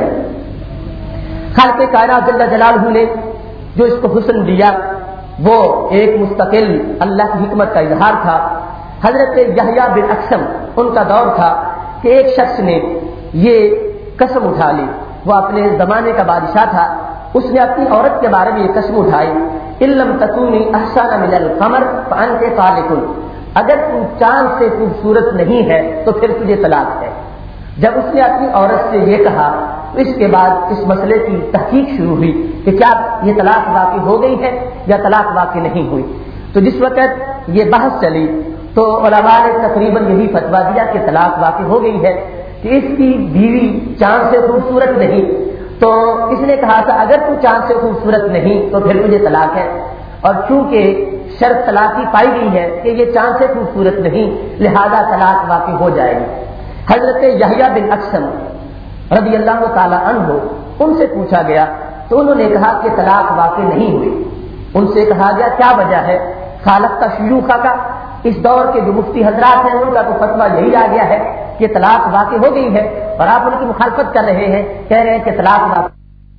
S2: خالق کائنات جل جلالہ نے جو اس کو حسن دیا وہ ایک مستقل اللہ کی حکمت کا اظہار تھا۔ حضرت یحییٰ بن اقسم ان کا دور تھا کہ ایک شخص نے یہ قسم اٹھا لی، وہ اپنے زمانے کا بادشاہ تھا، اس نے اپنی عورت کے بارے میں یہ قسم اٹھائی ان لم تکونی احسن من القمر فانت طالق، اگر تم چاند سے خوبصورت نہیں ہے تو پھر تجھے طلاق ہے۔ جب اس نے اپنی عورت سے یہ کہا تو اس کے بعد اس مسئلے کی تحقیق شروع ہوئی کہ کیا یہ طلاق واقع ہو گئی ہے یا طلاق واقع نہیں ہوئی. تو جس وقت یہ بحث چلی تو علماء نے تقریباً یہی فتویٰ دیا کہ طلاق واقع ہو گئی ہے کہ اس کی بیوی چاند سے خوبصورت نہیں. تو اس نے کہا تھا اگر تو چاند سے خوبصورت نہیں تو پھر تجھے طلاق ہے، اور چونکہ شرط طلاق کی پائی گئی ہے کہ یہ چاند سے خوبصورت نہیں لہذا طلاق واقع ہو جائے گی. حضرت یحییٰ بن اقسم رضی اللہ تعالی عنہ ان سے پوچھا گیا تو انہوں نے کہا کہ طلاق واقع نہیں ہوئی. ان سے کہا گیا کیا وجہ ہے؟ خالق کا شیوخہ کا، اس دور کے جو مفتی حضرات ہیں ان کا تو فتویٰ یہی آ گیا ہے کہ طلاق واقع ہو گئی ہے، اور آپ ان کی مخالفت کر رہے ہیں، کہہ رہے ہیں کہ طلاق واقع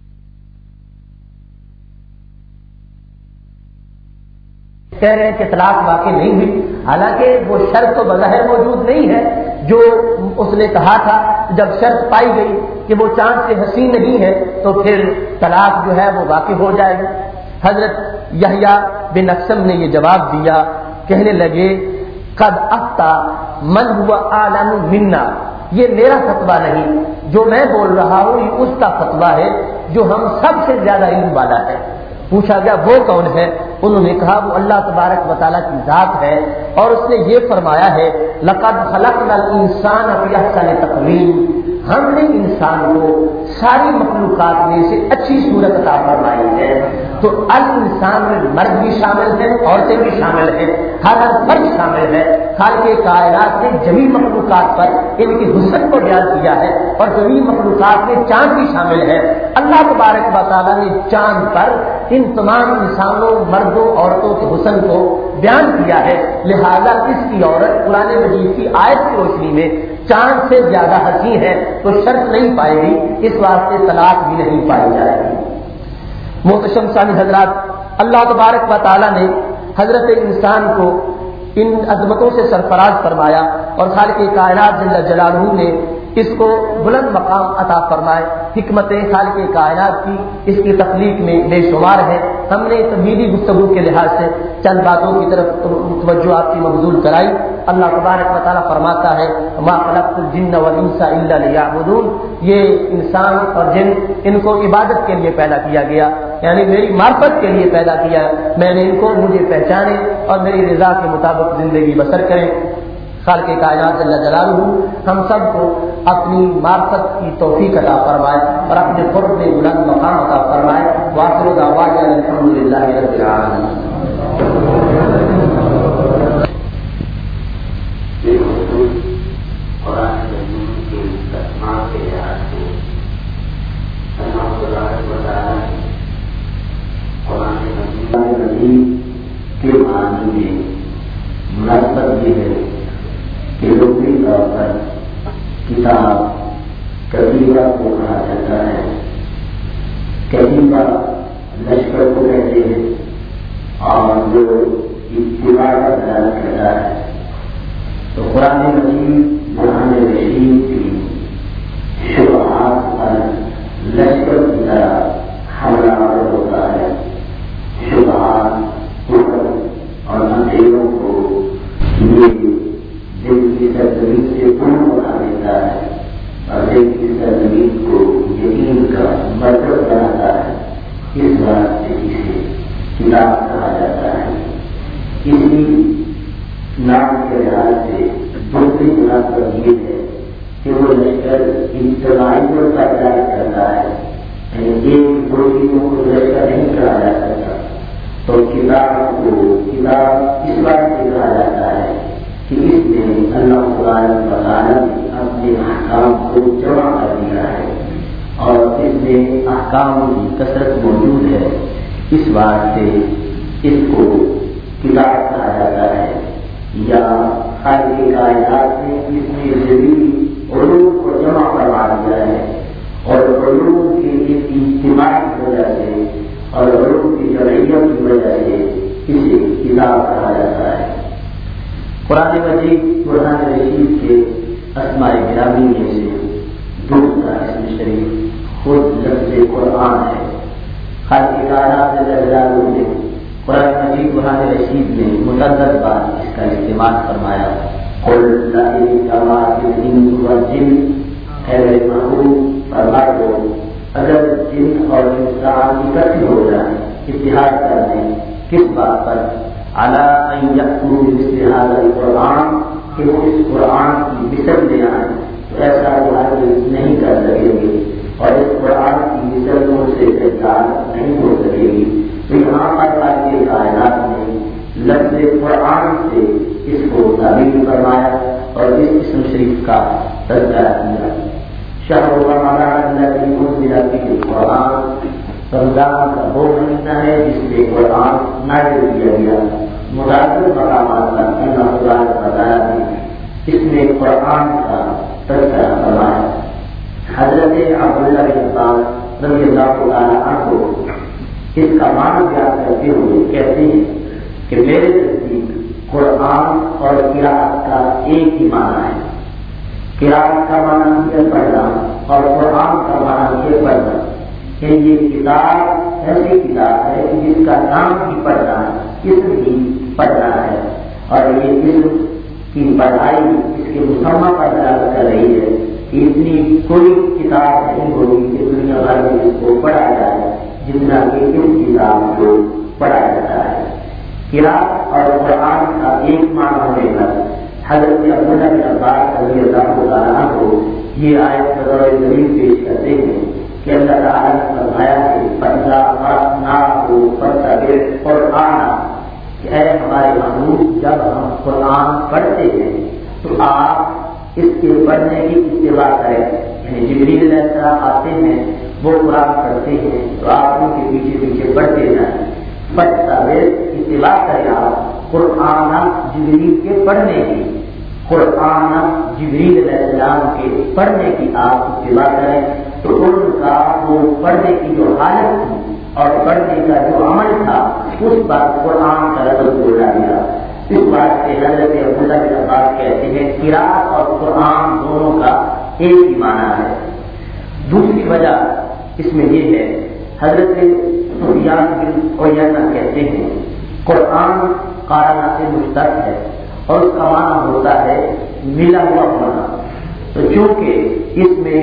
S2: نہیں ہوئی. حالانکہ وہ شرط تو بظاہر موجود نہیں ہے جو اس نے کہا تھا. جب شرط پائی گئی کہ وہ چاند سے حسین نہیں ہے تو پھر طلاق جو ہے وہ واقع ہو جائے گی. حضرت یحییٰ بن اقسم نے یہ جواب دیا، کہنے لگے قد افتى من هو اعلم منا، یہ میرا فتویٰ نہیں، جو میں بول رہا ہوں یہ اس کا فتویٰ ہے جو ہم سب سے زیادہ علم والا ہے. پوچھا گیا وہ کون ہے؟ انہوں نے کہا وہ اللہ تبارک و تعالیٰ کی ذات ہے، اور اس نے یہ فرمایا ہے لقد خلقنا الانسان فی احسن تقویم، ہم نے انسان کو ساری مخلوقات میں سے اچھی صورت عطا فرمائی ہے. تو الانسان میں مرد بھی شامل ہے، عورتیں بھی شامل ہیں، ہر فرد شامل ہے. خالق کائنات نے جمیع مخلوقات پر ان کی حسن کو بیان کیا ہے، اور جمیع مخلوقات میں چاند بھی شامل ہے. اللہ تبارک و تعالیٰ نے چاند پر ان تمام انسانوں، مردوں، عورتوں کے حسن کو بیان کیا ہے. لہذا اس کی عورت قرآن مجید کی آیت کی روشنی میں چاند سے زیادہ حسین ہے تو شرط نہیں پائے گی، اس واسطے طلاق بھی نہیں پائی جائے گی. محتشم ثانی حضرات، اللہ تبارک و تعالیٰ نے حضرت انسان کو ان عظمتوں سے سرفراز فرمایا، اور خالق کائنات جل جلالہ نے اس کو بلند مقام عطا فرمائے. حکمتیں خالق کائنات کی اس کی تخلیق میں بے شمار ہے. ہم نے تمہیدی گفتگو کے لحاظ سے چند باتوں کی طرف توجہ آپ کی مبذول کرائی. اللہ تبارک و تعالیٰ فرماتا ہے ما خلقت الجن والانس الا لیعبدون، یہ انسان اور جن ان کو عبادت کے لیے پیدا کیا گیا، یعنی میری معرفت کے لیے پیدا کیا. میں نے ان کو مجھے پہچانے اور میری رضا کے مطابق زندگی بسر کریں. خالق کائنات جل جلالہ ہم سب کو اپنی معرفت کی توفیق عطا فرمائے اور اپنے قرب میں بلند مقام عطا فرمائے. وآخر دعوانا الحمدللہ رب العالمین.
S1: کے معنی میں مناسبت یہ ہے کہ لغوی طور پر کتاب کبیرہ کو کہا جاتا ہے. کبیرہ لشکر کو کہتے ہیں اور جو اتباع کا بیان کرتا ہے. تو قرآن مجید قرآن رشید کی شبہات پر لشکر کی طرح حملہ آور ہوتا ہے. شبہات اور اندھیروں کو یہ دل کی سرزمین سے دور بنا دیتا ہے اور دل کی سرزمین کو یقین کا مرکز بناتا ہے. اس بات سے اسے کتاب کہا جاتا ہے. اسی نام کے لحاظ سے دوسری مناسبت یہ ہے کہ وہ لشکر اجتماعیت کا اعلان کرتا ہے، یعنی ایک دو چیزوں کو لشکر نہیں کہا جا سکتا. تو کتاب کو کتاب اس بات سے کہا جاتا ہے کہ اس میں اللہ تبارک و تعالیٰ نے اپنے احکام کو جمع کر دیا ہے اور اس میں احکام کی کثرت موجود ہے. اس بات سے اس کو کتاب کہا جاتا ہے. یا خالق کائنات نے اس میں ضروری علوم کو جمع کروا دیا ہے اور علوم کی اس اجتماع کی وجہ سے اور علوم کی جمعیت کی وجہ سے اسے کتاب کہا جاتا ہے. قرآن مجید قرآن رشید کے اسماء گرامی میں سے دوسرا اسم شریف خود لفظ قرآن ہے. خالق کائنات جل جلالہ نے قرآن مجید قرآن رشید میں متعدد بار اس کا استعمال فرمایا. قل لئن اجتمعت الانس والجن، اے محبوب فرما دو
S2: انسان اکٹھے ہو جائیں، اتحاد کر دیں، کس بات پر؟ علی ان یأتوا بمثل ھذا القرآن، کہ وہ اس قرآن کی مثل لے آئیں، تو ایسا وہ نہیں کر سکیں گے اور اس قرآن کی مثلوں سے تیار نہیں ہو سکے گی۔ تو یہاں پر کے کائنات نے لفظ قرآن سے اس کو تعبیر فرمایا اور اس اسم شریف کا تذکرہ کیا۔ شہر رمضان الذی انزل فیہ القرآن، رمضان کا وہ مہینہ ہے جس میں قرآن نازل کیا گیا۔ متعدد مقامات پر اللہ تعالیٰ نے بتایا کہ اس میں قرآن کا تذکرہ فرمایا۔ حضرت عبداللہ بن عباس رضی اللہ تعالیٰ عنہ اس کا معنی بیان کرتے ہوئے کہتے ہیں کہ میرے نزدیک قرآن اور قرأت کا ایک ہی معنی ہے۔ قرأت کا معنی ہے پڑھنا اور قرآن کا معنی ہے پڑھنا، کہ یہ کتاب ایسی کتاب ہے جس کا نام بھی پڑھنا ہے، اسم ہی پڑھنا ہے، اور یہ اسم کی پڑھائی اس کے مسمى پر دلالت کر رہی ہے کہ اتنی کوئی کتاب نہیں ہوگی کہ دنیا بھر میں اس کو پڑھا جائے جتنا کہ اس کتاب کو پڑھا جاتا ہے۔ قرأت اور قرآن کا ایک معنی ہونے پر حضرت عبداللہ بن عباس رضی اللہ تعالیٰ عنہ یہ آیت بطور دلیل پیش کرتے ہیں کہ اللہ تعالیٰ نے فرمایا کہ فَإِذَا قَرَأْنَاهُ فَاتَّبِعْ قُرْآنَهُ، کہ اے ہمارے محبوب جب ہم قرآن پڑھتے ہیں تو آپ اس کے پڑھنے کی اتباع کریں، یعنی جبریل علیہ السلام آتے ہیں وہ قرآن پڑھتے ہیں تو آپ ان کے پیچھے پیچھے پڑھتے جائیں، فَاتَّبِعْ اتباع کریں آپ قرآن جبریل کے پڑھنے کی، قرآن جبریل علیہ السلام کے پڑھنے کی آپ اتباع کریں، تو ان کا وہ پڑھنے کی جو حالت تھی اور پڑھنے کا جو عمل تھا اس پر قرآن کا لفظ بولا گیا۔ اس بات سے حضرت عبداللہ بن عباس کہتے ہیں قرأت اور قرآن دونوں کا ایک ہی معنی ہے۔ دوسری وجہ اس میں یہ ہے، حضرت سفیان بن عیینہ کہتے ہیں قرآن قارنہ سے مشتق ہے اور اس کا معنی ہوتا ہے ملا ہوا ہونا، تو چونکہ اس میں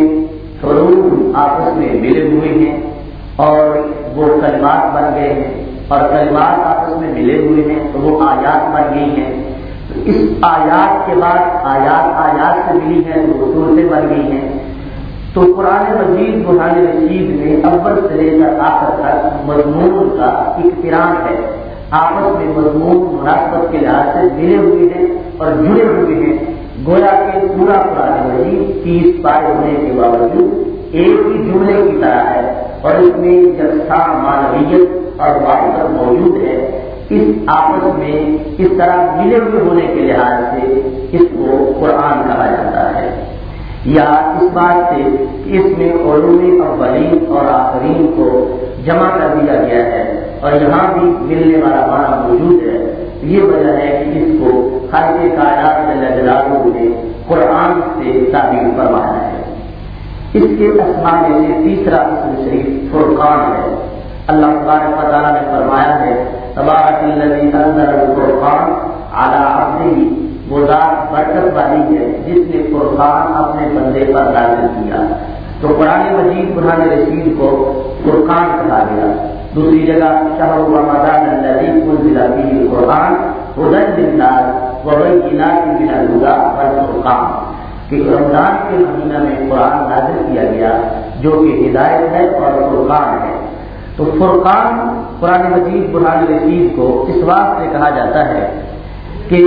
S2: حروف آپس میں ملے ہوئے ہیں اور وہ کلمات بن گئے ہیں اور کلمات آپس میں ملے ہوئے ہیں تو وہ آیات بن گئی ہیں، تو اس آیات کے بعد آیات سے ملی ہیں تو صورتیں بن گئی ہیں۔ تو قرآن مجید برہان رشید میں اول سے لے کر آخر تک مضمون کا اقتران ہے، آپس میں مضمون مناسبت کے لحاظ سے ملے ہوئے ہیں اور جڑے ہوئے ہیں، گویا کہ پورا قرآن مجید 30 پارے ہونے کے باوجود ایک ہی جملے کی طرح ہے اور اس میں یکساں معنویت اور واقعیت موجود ہے۔ اس آپس میں اس طرح ملے ہوئے ہونے کے لحاظ سے اس کو قرآن کہا جاتا ہے، یا اس بات سے کہ اس میں علوم اولین اور آخرین کو جمع کر دیا گیا ہے اور یہاں بھی ملنے والا معنی موجود ہے۔ یہ وجہ ہے کہ اس کو خالق کائنات جل جلالہ نے قرآن سے تعبیر فرمایا ہے۔ اس کے اسماء میں سے تیسرا اسم شریف فرقان ہے۔ اللہ تبارک و تعالیٰ نے فرمایا ہے تبارک الذی انزل الفرقان علی عبدہ، وہ ذات برکت والی ہے جس نے فرقان اپنے بندے پر نازل کیا۔ تو قرآن مجید برہان رشید کو فرقان کہا گیا۔ دوسری جگہ شہر رمضان الذی انزل فیہ القرآن ھدی للناس وبینات من الھدی والفرقان، کہ رمضان کے مہینہ میں قرآن نازل کیا گیا جو کہ ہدایت ہے اور فرقان ہے۔ تو فرقان قرآن مجید برہان رشید کو اس واسطے کہا جاتا ہے کہ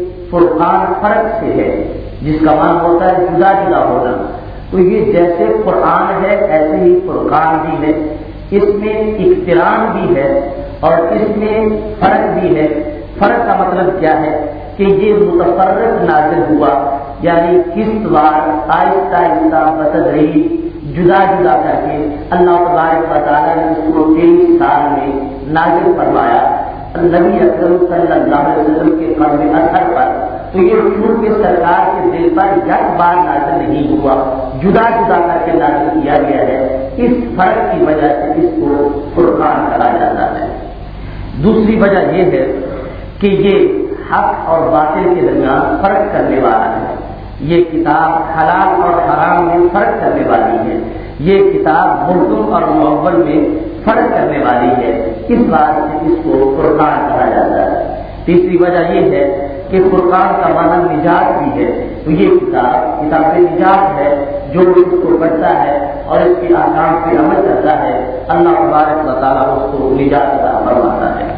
S2: فرقان فرق سے ہے، جس کا معنی ہوتا ہے جدا جدا ہونا، تو یہ جیسے قرآن ہے ایسے ہی فرقان بھی ہے، اس میں اقتران بھی ہے اور اس میں فرق بھی ہے۔ فرق کا مطلب کیا ہے کہ یہ متفرق نازل ہوا، یعنی قسط وار آہستہ آہستہ بتدریج جدا جدا کر کے اللہ تبارک و تعالیٰ نے اس کو 23 سال میں نازل فرمایا نبی اکرم صلی اللہ علیہ وسلم کے قدم اثر پر۔ تو یہ چونکہ سرکار کے دل پر یک بار نازل نہیں ہوا، جدا جدا کر کے نازل کیا گیا ہے، اس فرق کی وجہ سے اس کو فرقان کہا جاتا ہے۔ دوسری وجہ یہ ہے کہ یہ حق اور باطل کے درمیان فرق کرنے والا ہے، یہ کتاب حلال اور حرام میں فرق کرنے والی ہے، یہ کتاب محکم اور معول میں فرق کرنے والی ہے، اس بات سے اس کو فرقان کہا جاتا ہے۔ تیسری وجہ یہ ہے کہ فرقان کا معنی نجات بھی ہے، تو یہ کتاب نجات ہے، جو اس کو پڑھتا ہے اور اس کے احکام پہ عمل کرتا ہے اللہ تبارک و تعالیٰ اس کو نجات عطا فرماتا ہے۔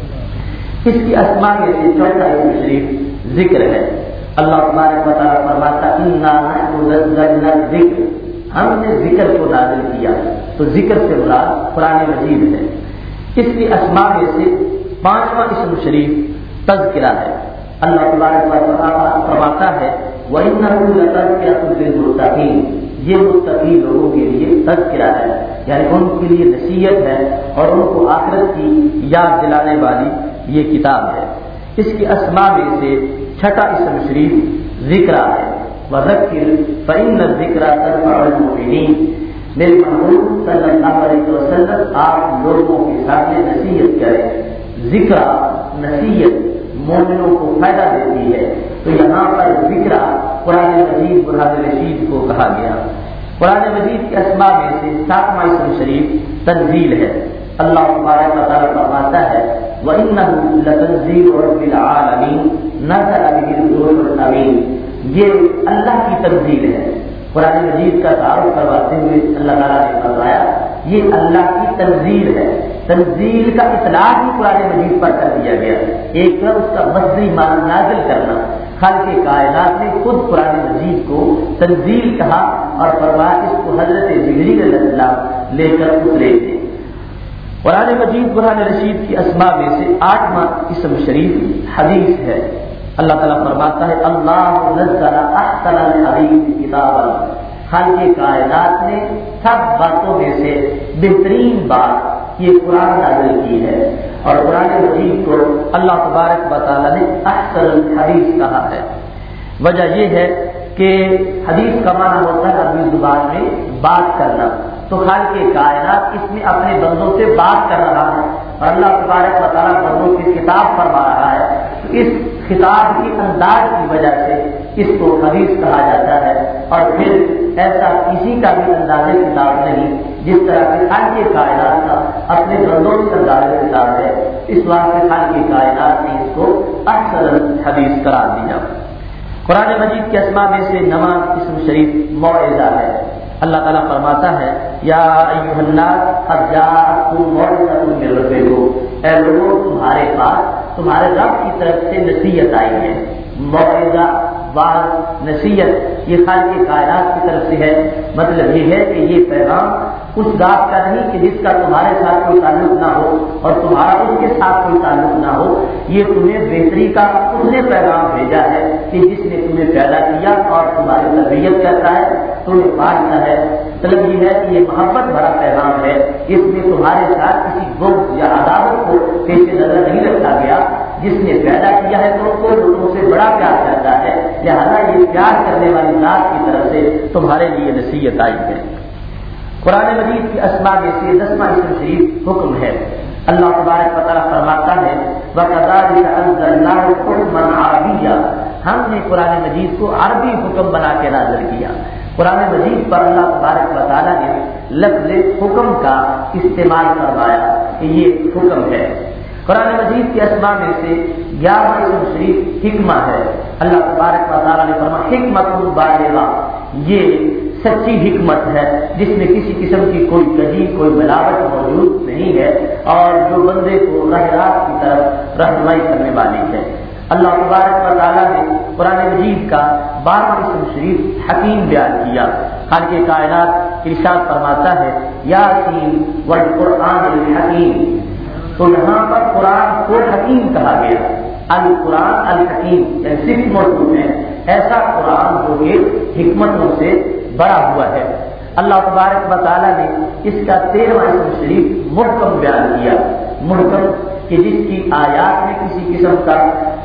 S2: اس کی اسماء میں سے چوتھا اسم شریف ذکر ہے۔ اللہ تبارک و تعالیٰ فرماتا انا نحن نزلنا الذکر، ہم نے ذکر کو نازل کیا، تو ذکر سے مراد قرآن مجید ہے۔ اس کی اسماء میں سے پانچواں اسم شریف تذکرہ ہے۔ اللہ تبارک و تعالیٰ فرماتا ہے وَإِنَّهُ لَتَذْكِرَةٌ لِّلْمُتَّقِينَ، یہ متقی لوگوں کے لیے تذکرہ ہے، یعنی ان کے لیے نصیحت ہے اور ان کو آخرت کی یاد دلانے والی یہ کتاب ہے۔ اس کی اسماء میں سے چھٹا اسم شریف ذکرہ ہے۔ وَذَكِّرْ فَإِنَّ الذِّكْرَىٰ تَنفَعُ الْمُؤْمِنِينَ، میرے محبوب صلی اللہ علیہ وسلم آپ لوگوں کے سامنے نصیحت کریں۔ ذکر نصیحت مومنوں کو فائدہ دیتی ہے، تو یہاں پر ذکر قرآن مجید برہان رشید کو کہا گیا۔ قرآن مجید کے اسماء میں سے ساتواں اسم شریف تنزیل ہے۔ اللہ تبارک و تعالیٰ فرماتا ہے وَإِنَّهُ لَتَنزِيلُ رَبِّ الْعَالَمِينَ نَزَلَ بِهِ الرُّوحُ الْأَمِينُ، یہ اللہ کی تنزیل ہے۔ قرآن مجید کا تعارف کرواتے ہوئے اللہ تعالیٰ نے فرمایا یہ اللہ کی تنزیل ہے۔ تنزیل کا اطلاق بھی قرآن مجید پر کر دیا گیا، ایک طرف اس کا مصدری معنی نازل کرنا۔ خالق کائنات نے خود قرآن مجید کو تنزیل کہا اور فرمایا اس کو حضرت جبریل علیہ السلام لے کر اترے تھے۔ قرآن مجید برہان رشید کی اسماء میں سے آٹھواں اسم شریف حدیث ہے۔ اللہ تعالیٰ فرماتا ہے اللہ نزل احسن الحدیث کتابا، خالق کائنات نے سب باتوں میں سے بہترین بات یہ قرآن نازل کی ہے، اور قرآن مجید کو اللہ تبارک و تعالیٰ نے احسن الحدیث کہا ہے۔ وجہ یہ ہے کہ حدیث کا معنی ہوتا ہے عربی زبان میں بات کرنا، تو خالق کائنات اس میں اپنے بندوں سے بات کر رہا ہے اور اللہ تبارک و تعالیٰ بندوں کی خطاب فرما رہا ہے، تو اس خطاب کی انداز کی وجہ سے اس کو حدیث کہا جاتا ہے۔ اور پھر ایسا کسی کا بھی انداز خطاب نہیں جس طرح کہ خالق کائنات کا اپنے بندوں سے انداز خطاب ہے، اس واسطے خالق کائنات نے اس کو احسن حدیث قرار دیا۔ قرآن مجید کے اسماء میں سے نواں اسم شریف موعظہ ہے۔ اللہ تعالیٰ فرماتا ہے یا ایھا الناس قد جاءتکم موعظۃ من ربکم، اے لوگوں تمہارے پاس تمہارے رب کی طرف سے نصیحت آئی ہے۔ موعظہ بعض نصیحت یہ خالق کائنات کی طرف سے ہے، مطلب یہ ہے کہ یہ پیغام اس ذات کا نہیں کہ جس کا تمہارے ساتھ کوئی تعلق نہ ہو اور تمہارا اس کے ساتھ کوئی تعلق نہ ہو، یہ تمہیں بہتری کا اس نے پیغام بھیجا ہے کہ جس نے تمہیں پیدا کیا اور تمہاری تربیت کرتا ہے، تمہیں پالتا ہے۔ مطلب یہ ہے کہ یہ محبت بڑا پیغام ہے، اس میں تمہارے ساتھ کسی بغض یا عداوت کو پیش نظر نہیں رکھا گیا۔ جس نے پیدا کیا ہے تو وہ لوگوں سے بڑا پیار کرتا ہے، لہذا یہ پیار کرنے والی ذات کی طرف سے تمہارے لیے نصیحت آئی ہے۔ قرآن مجید کی اسماء میں سے 10واں اسم شریف حکم ہے۔ اللہ تبارک و تعالیٰ فرماتا ہے وَكَذَلِكَ أَنزَلْنَاهُ حُكْمًا عَرَبِيًّا، ہم نے قرآن مجید کو عربی حکم بنا کے نازل کیا۔ قرآن مجید پر اللہ تبارک و تعالیٰ نے لفظ حکم کا استعمال فرمایا کہ یہ حکم ہے۔ قرآن مجید کے اسماء میں سے 11واں اسم شریف حکمہ ہے۔ اللہ تبارک و تعالیٰ نے فرمایا حکمت بالغہ، یہ سچی حکمت ہے جس میں کسی قسم کی کوئی کجی کوئی ملاوٹ موجود نہیں ہے اور جو بندے کو راہ راست کی طرف رہنمائی کرنے والی ہے۔ اللہ تبارک و تعالیٰ نے قرآن مجید کا 12واں اسم شریف حکیم بیان کیا۔ خالق کائنات ارشاد فرماتا ہے یاسین والقرآن الحکیم، تو یہاں پر قرآن کو حکیم کہا گیا۔ القرآن الحکیم یعنی صرف موجود ہے ایسا قرآن جو کہ حکمتوں سے بڑا ہوا ہے۔ اللہ تبارک و تعالیٰ نے اس کا 13واں اسم شریف محکم بیان کیا۔ محکم کہ جس کی آیات میں کسی قسم کا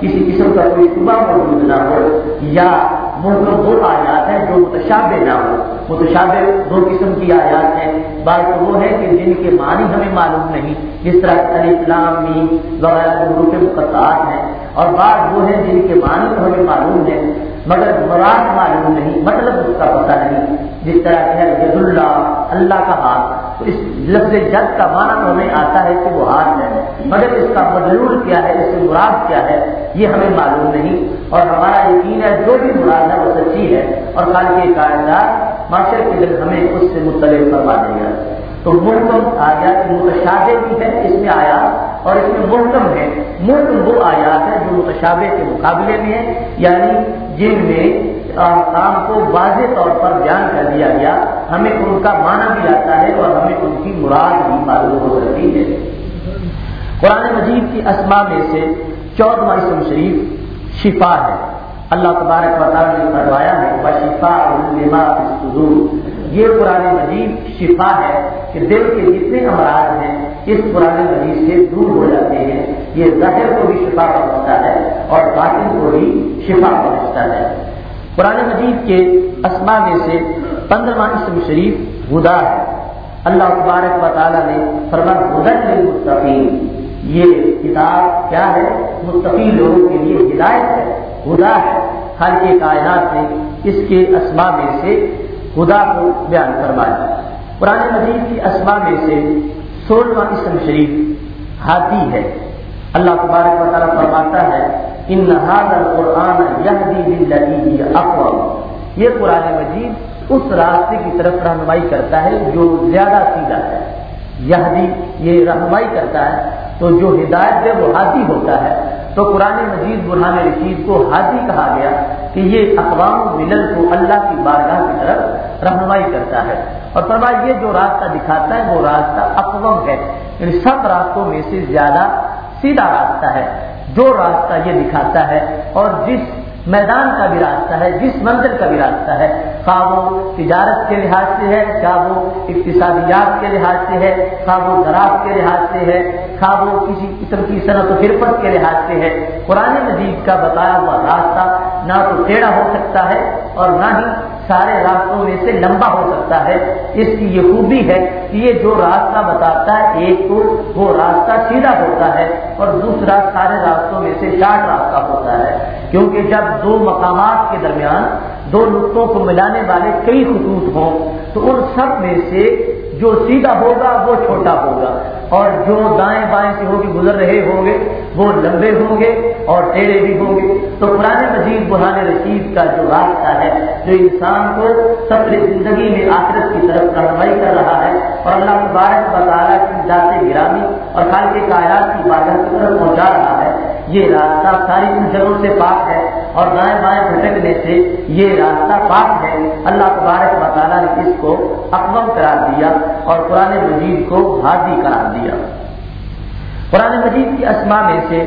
S2: کوئی شبہ موجود نہ ہو، یا محکم وہ آیات ہیں جو متشابہ نہ ہو۔ متشابہ دو قسم کی آیات ہیں، بعض تو وہ ہے کہ جن کے معنی ہمیں معلوم نہیں، جس طرح الف لام میم وغیرہ جو حروف مقطعات ہیں، اور بعض وہ ہیں جن کے معنی ہمیں معلوم ہے۔ مگر مراد معلوم نہیں، مطلب اس کا پتہ نہیں. جس طرح کہ ہے ید اللہ، اللہ کا ہاتھ، تو اس لفظ ید کا معنی تو ہمیں آتا ہے کہ وہ ہاتھ ہے، مگر اس کا مدلول کیا ہے، اس سے مراد کیا ہے، یہ ہمیں معلوم نہیں. اور ہمارا یقین ہے جو بھی مراد ہے وہ سچی ہے، اور خالق کائنات معاشر کے دن ہمیں اس سے مطلع فرما دے گا. تو محکم آیات متشابہ بھی ہے اس میں آیات، اور اس میں محکم ہے. محکم وہ آیات ہے جو متشابہ کے مقابلے میں ہے، یعنی جن میں احکام کو واضح طور پر بیان کر دیا گیا، ہمیں ان کا معنی بھی آتا ہے اور ہمیں ان کی مراد بھی معلوم ہو سکتی ہے. قرآن مجید کی اسماء میں سے 14واں اسم شریف شفا ہے. اللہ تبارک و تعالی نے فرمایا ہے وشفاء لما فی الصدور. یہ قرآن مجید شفا ہے کہ دل کے جتنے امراض ہیں اس قرآن مجید سے دور ہو جاتے ہیں. یہ ظاہر کو بھی شفا پہنچتا ہے اور باطن کو بھی شفا پہنچتا ہے. قرآن مجید کے اسماء میں سے 15واں اسم شریف ہدا ہے. اللہ تبارک و تعالی نے فرمایا ہدی للمتقین. یہ کتاب کیا ہے؟ متقی لوگوں کے لیے ہدایت ہے، ہدا ہے. خالق کائنات نے اس کے اسماء میں سے ہدا کو بیان فرمایا. قرآن مجید کی اسماء میں سے 16واں اسم شریف ہادی ہے. اللہ تبارک و تعالی فرماتا ہے ان ھذا القرآن یہدی للتی ہی اقوم. یہ قرآن مجید اس راستے کی طرف رہنمائی کرتا ہے جو زیادہ سیدھا ہے. یہدی یہ رہنمائی کرتا ہے، تو جو ہدایت ہے وہ ہادی ہوتا ہے. تو قرآن مجید برہان رشید کو ہادی کہا گیا کہ یہ اقوام ملل کو اللہ کی بارگاہ کی طرف رہنمائی کرتا ہے. اور فرمایا یہ جو راستہ دکھاتا ہے وہ راستہ اقوم ہے، یعنی سب راستوں میں سے زیادہ سیدھا راستہ ہے. جو راستہ یہ دکھاتا ہے اور جس میدان کا بھی راستہ ہے، جس منزل کا بھی راستہ ہے، خواہ وہ تجارت کے لحاظ سے ہے، خواہ وہ اقتصادیات کے لحاظ سے ہے، خواہ وہ زراعت کے لحاظ سے ہے، خواہ وہ کسی قسم کی صنعت و حرفت کے لحاظ سے ہے، قرآن مجید کا بتایا ہوا راستہ نہ تو ٹیڑھا ہو سکتا ہے اور نہ ہی سارے راستوں میں سے لمبا ہو سکتا ہے. اس کی یہ خوبی ہے کہ یہ جو راستہ بتاتا ہے ایک تو وہ راستہ سیدھا ہوتا ہے اور دوسرا سارے راستوں میں سے شارٹ راستہ ہوتا ہے. کیونکہ جب دو مقامات کے درمیان دو نقطوں کو ملانے والے کئی خطوط ہوں تو ان سب میں سے جو سیدھا ہوگا وہ چھوٹا ہوگا اور جو دائیں بائیں سے ہو کے گزر رہے ہوں گے وہ لمبے ہوں گے اور ٹیڑھے بھی ہوں گے. تو قرآن مجید برہان رشید کا جو راستہ ہے جو انسان کو سفر زندگی میں آخرت کی طرف رہنمائی کر رہا ہے اور اللہ تبارک و تعالیٰ کی ذات گرامی اور خالق کائنات کی بارگاہ کی طرف پہنچا رہا ہے، یہ راستہ ساری ان جگہوں سے پاک ہے اور دائیں بائیں بھٹکنے سے یہ راستہ پاک ہے. اللہ تبارک و تعالیٰ نے اس کو اقوم قرار دیا اور قرآن مجید کو ہادی قرار دیا. قرآن مجید کی اسماء میں سے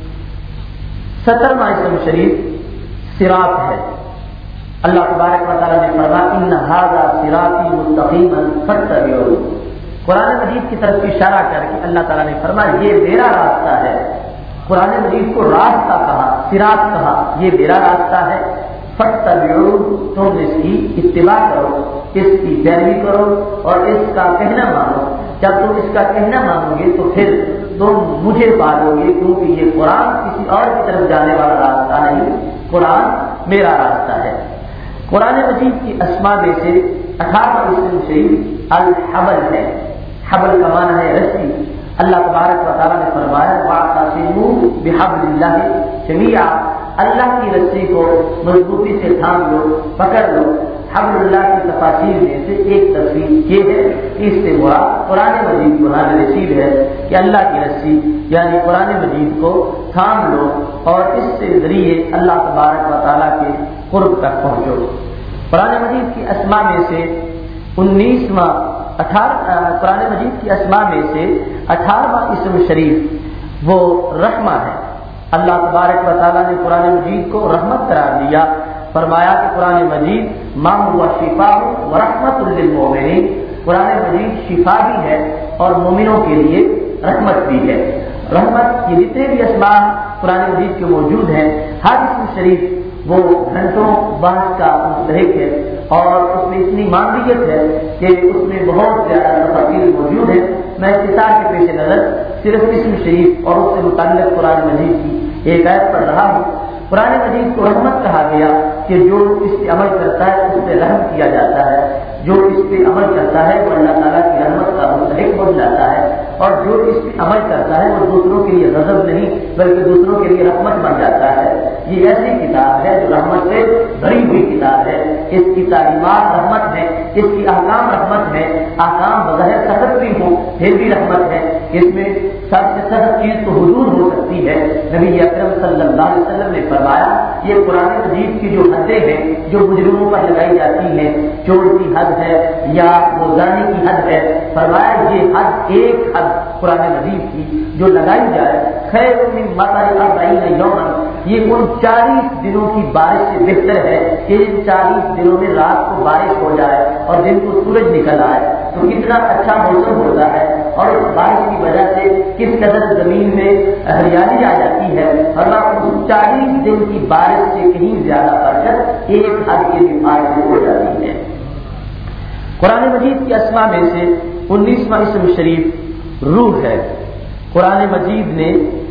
S2: 17واں اسم شریف صراط ہے. اللہ تبارک و تعالیٰ نے فرمایا ان ھذا صراطی مستقیما فاتبعوہ. قرآن مجید کی طرف اشارہ کر کے اللہ تعالیٰ نے فرمایا یہ میرا راستہ ہے. قرآن مجید کو راستہ کہا، صراط کہا، یہ میرا راستہ ہے. فاتبعوہ، تم اس کی اتباع کرو، اس کی پیروی کرو اور اس کا کہنا مانو. جب تم اس کا کہنا مانو گے تو پھر تم مجھے پالو گے، کیونکہ یہ قرآن کسی اور کی طرف جانے والا راستہ نہیں، قرآن میرا راستہ ہے. قرآن مجید کی اسماء میں سے 18واں اسم شریف الحبل ہے. حبل کا معنی ہے رسی. اللہ تبارک و تعالیٰ نے فرمایا واعتصموا بحبل اللہ جمیعا. اللہ کی رسی کو مضبوطی سے تھام لو، پکڑ لو. حبل اللہ کی تفاسیر میں سے ایک تفسیر یہ ہے کہ اس سے مراد قرآن مجید قرآن رسید ہے کہ اللہ کی رسی یعنی قرآن مجید کو تھام لو اور اس سے ذریعے اللہ تبارک و تعالیٰ کے قرب تک پہنچو. قرآن مجید کی اسماء میں سے 19واں قرآن مجید کی اسماء میں سے 18واں اسم شریف وہ رحمہ ہے. اللہ تبارک و تعالیٰ نے قرآن مجید کو رحمت قرار دیا. فرمایا کہ قرآن مجید ما هو شفاء ورحمۃ للمؤمنین. قرآن مجید شفا بھی ہے اور مومنوں کے لیے رحمت بھی ہے. رحمت یہ جتنے بھی اسماء قرآن مجید کے موجود ہیں ہر اسم شریف وہ گھنٹوں بحث کا مستحق ہے اور اس میں اتنی معمولیت ہے کہ اس میں بہت زیادہ تفاصیل موجود ہے. میں اختصار کے پیش نظر صرف اسم شریف اور اس سے متعلق قرآن مجید کی ایک آیت پڑھ رہا ہوں. قرآن مجید کو رحمت کہا گیا کہ جو اس پہ عمل کرتا ہے اس پہ رحم کیا جاتا ہے، جو اس پہ عمل کرتا ہے وہ اللہ تعالیٰ کی رحمت کا مستحق بن جاتا ہے، اور جو اس پہ عمل کرتا ہے وہ دوسروں کے لیے غضب نہیں بلکہ دوسروں کے لیے رحمت بن جاتا ہے۔ یہ ایسی کتاب ہے جو رحمت سے بھری ہوئی کتاب ہے، اس کی تعلیمات رحمت ہے، اس کی احکام رحمت ہے، احکام بظاہر سخت بھی ہوں پھر بھی رحمت ہے۔ اس میں سب سے سخت چیز تو حدود ہو سکتی ہے۔ نبی اکرم صلی اللہ علیہ وسلم نے فرمایا یہ قرآن مجید کی جو حدیں ہیں جو مجرموں پر لگائی جاتی ہیں، چور کی حد ہے یا روزانے کی حد ہے، فرمایا یہ حد ایک حد قرآن مجید کی جو لگائی جائے خیر من مطر 40 یوما، یہ ان 40 دنوں کی بارش سے بہتر ہے کہ ان 40 دنوں میں رات کو بارش ہو جائے اور دن کو سورج نکل آئے تو کتنا اچھا موسم ہوتا ہے، اور اس بارش کی وجہ سے کس قدر زمین میں ہریالی آ جاتی ہے، اور اس 40 دن کی بارش سے کہیں زیادہ برکت ایک حد کے نفاذ سے ہو جاتی ہے۔ قرآن مجید کی اسماء میں سے 19واں اسم شریف روح ہے۔ قرآن مجید نے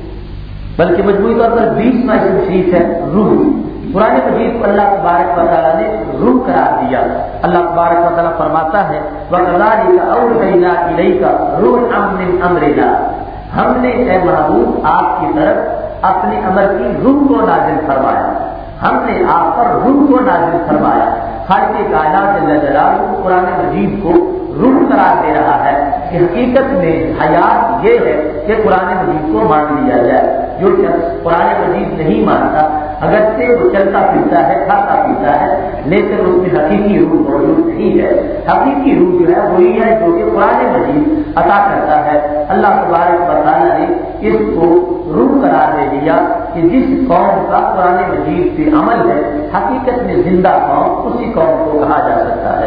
S2: بلکہ مجموعی طور پر 20واں اسم شریف ہے روح۔ قرآن مجید کو اللہ تبارک و تعالیٰ نے روح قرار دیا۔ اللہ تبارک و تعالیٰ فرماتا ہے وَكَذَلِكَ أَوْحَيْنَا إِلَيْكَ رُوحًا مِّنْ أَمْرِنَا، ہم نے اے محبوب آپ کی طرف اپنے امر کی روح کو نازل فرمایا، ہم نے آپ پر روح کو نازل فرمایا۔ خالق کائنات جل جلالہ قرآن مجید کو روح قرار دے رہا ہے کہ حقیقت میں حیات یہ ہے کہ قرآن مجید کو مان لیا جائے۔ جو شخص قرآن مجید نہیں مانتا اگرچہ وہ چلتا پھرتا ہے کھاتا پیتا ہے لیکن اس میں حقیقی روح موجود نہیں ہے۔ حقیقی روح جو ہے وہی ہے جو کہ قرآن مجید عطا کرتا ہے۔ اللہ تبارک و تعالیٰ نے اس کو روح قرار دے دیا کہ جس قوم کا قرآن مجید پہ عمل ہے حقیقت میں زندہ قوم اسی قوم کو کہا جا سکتا ہے۔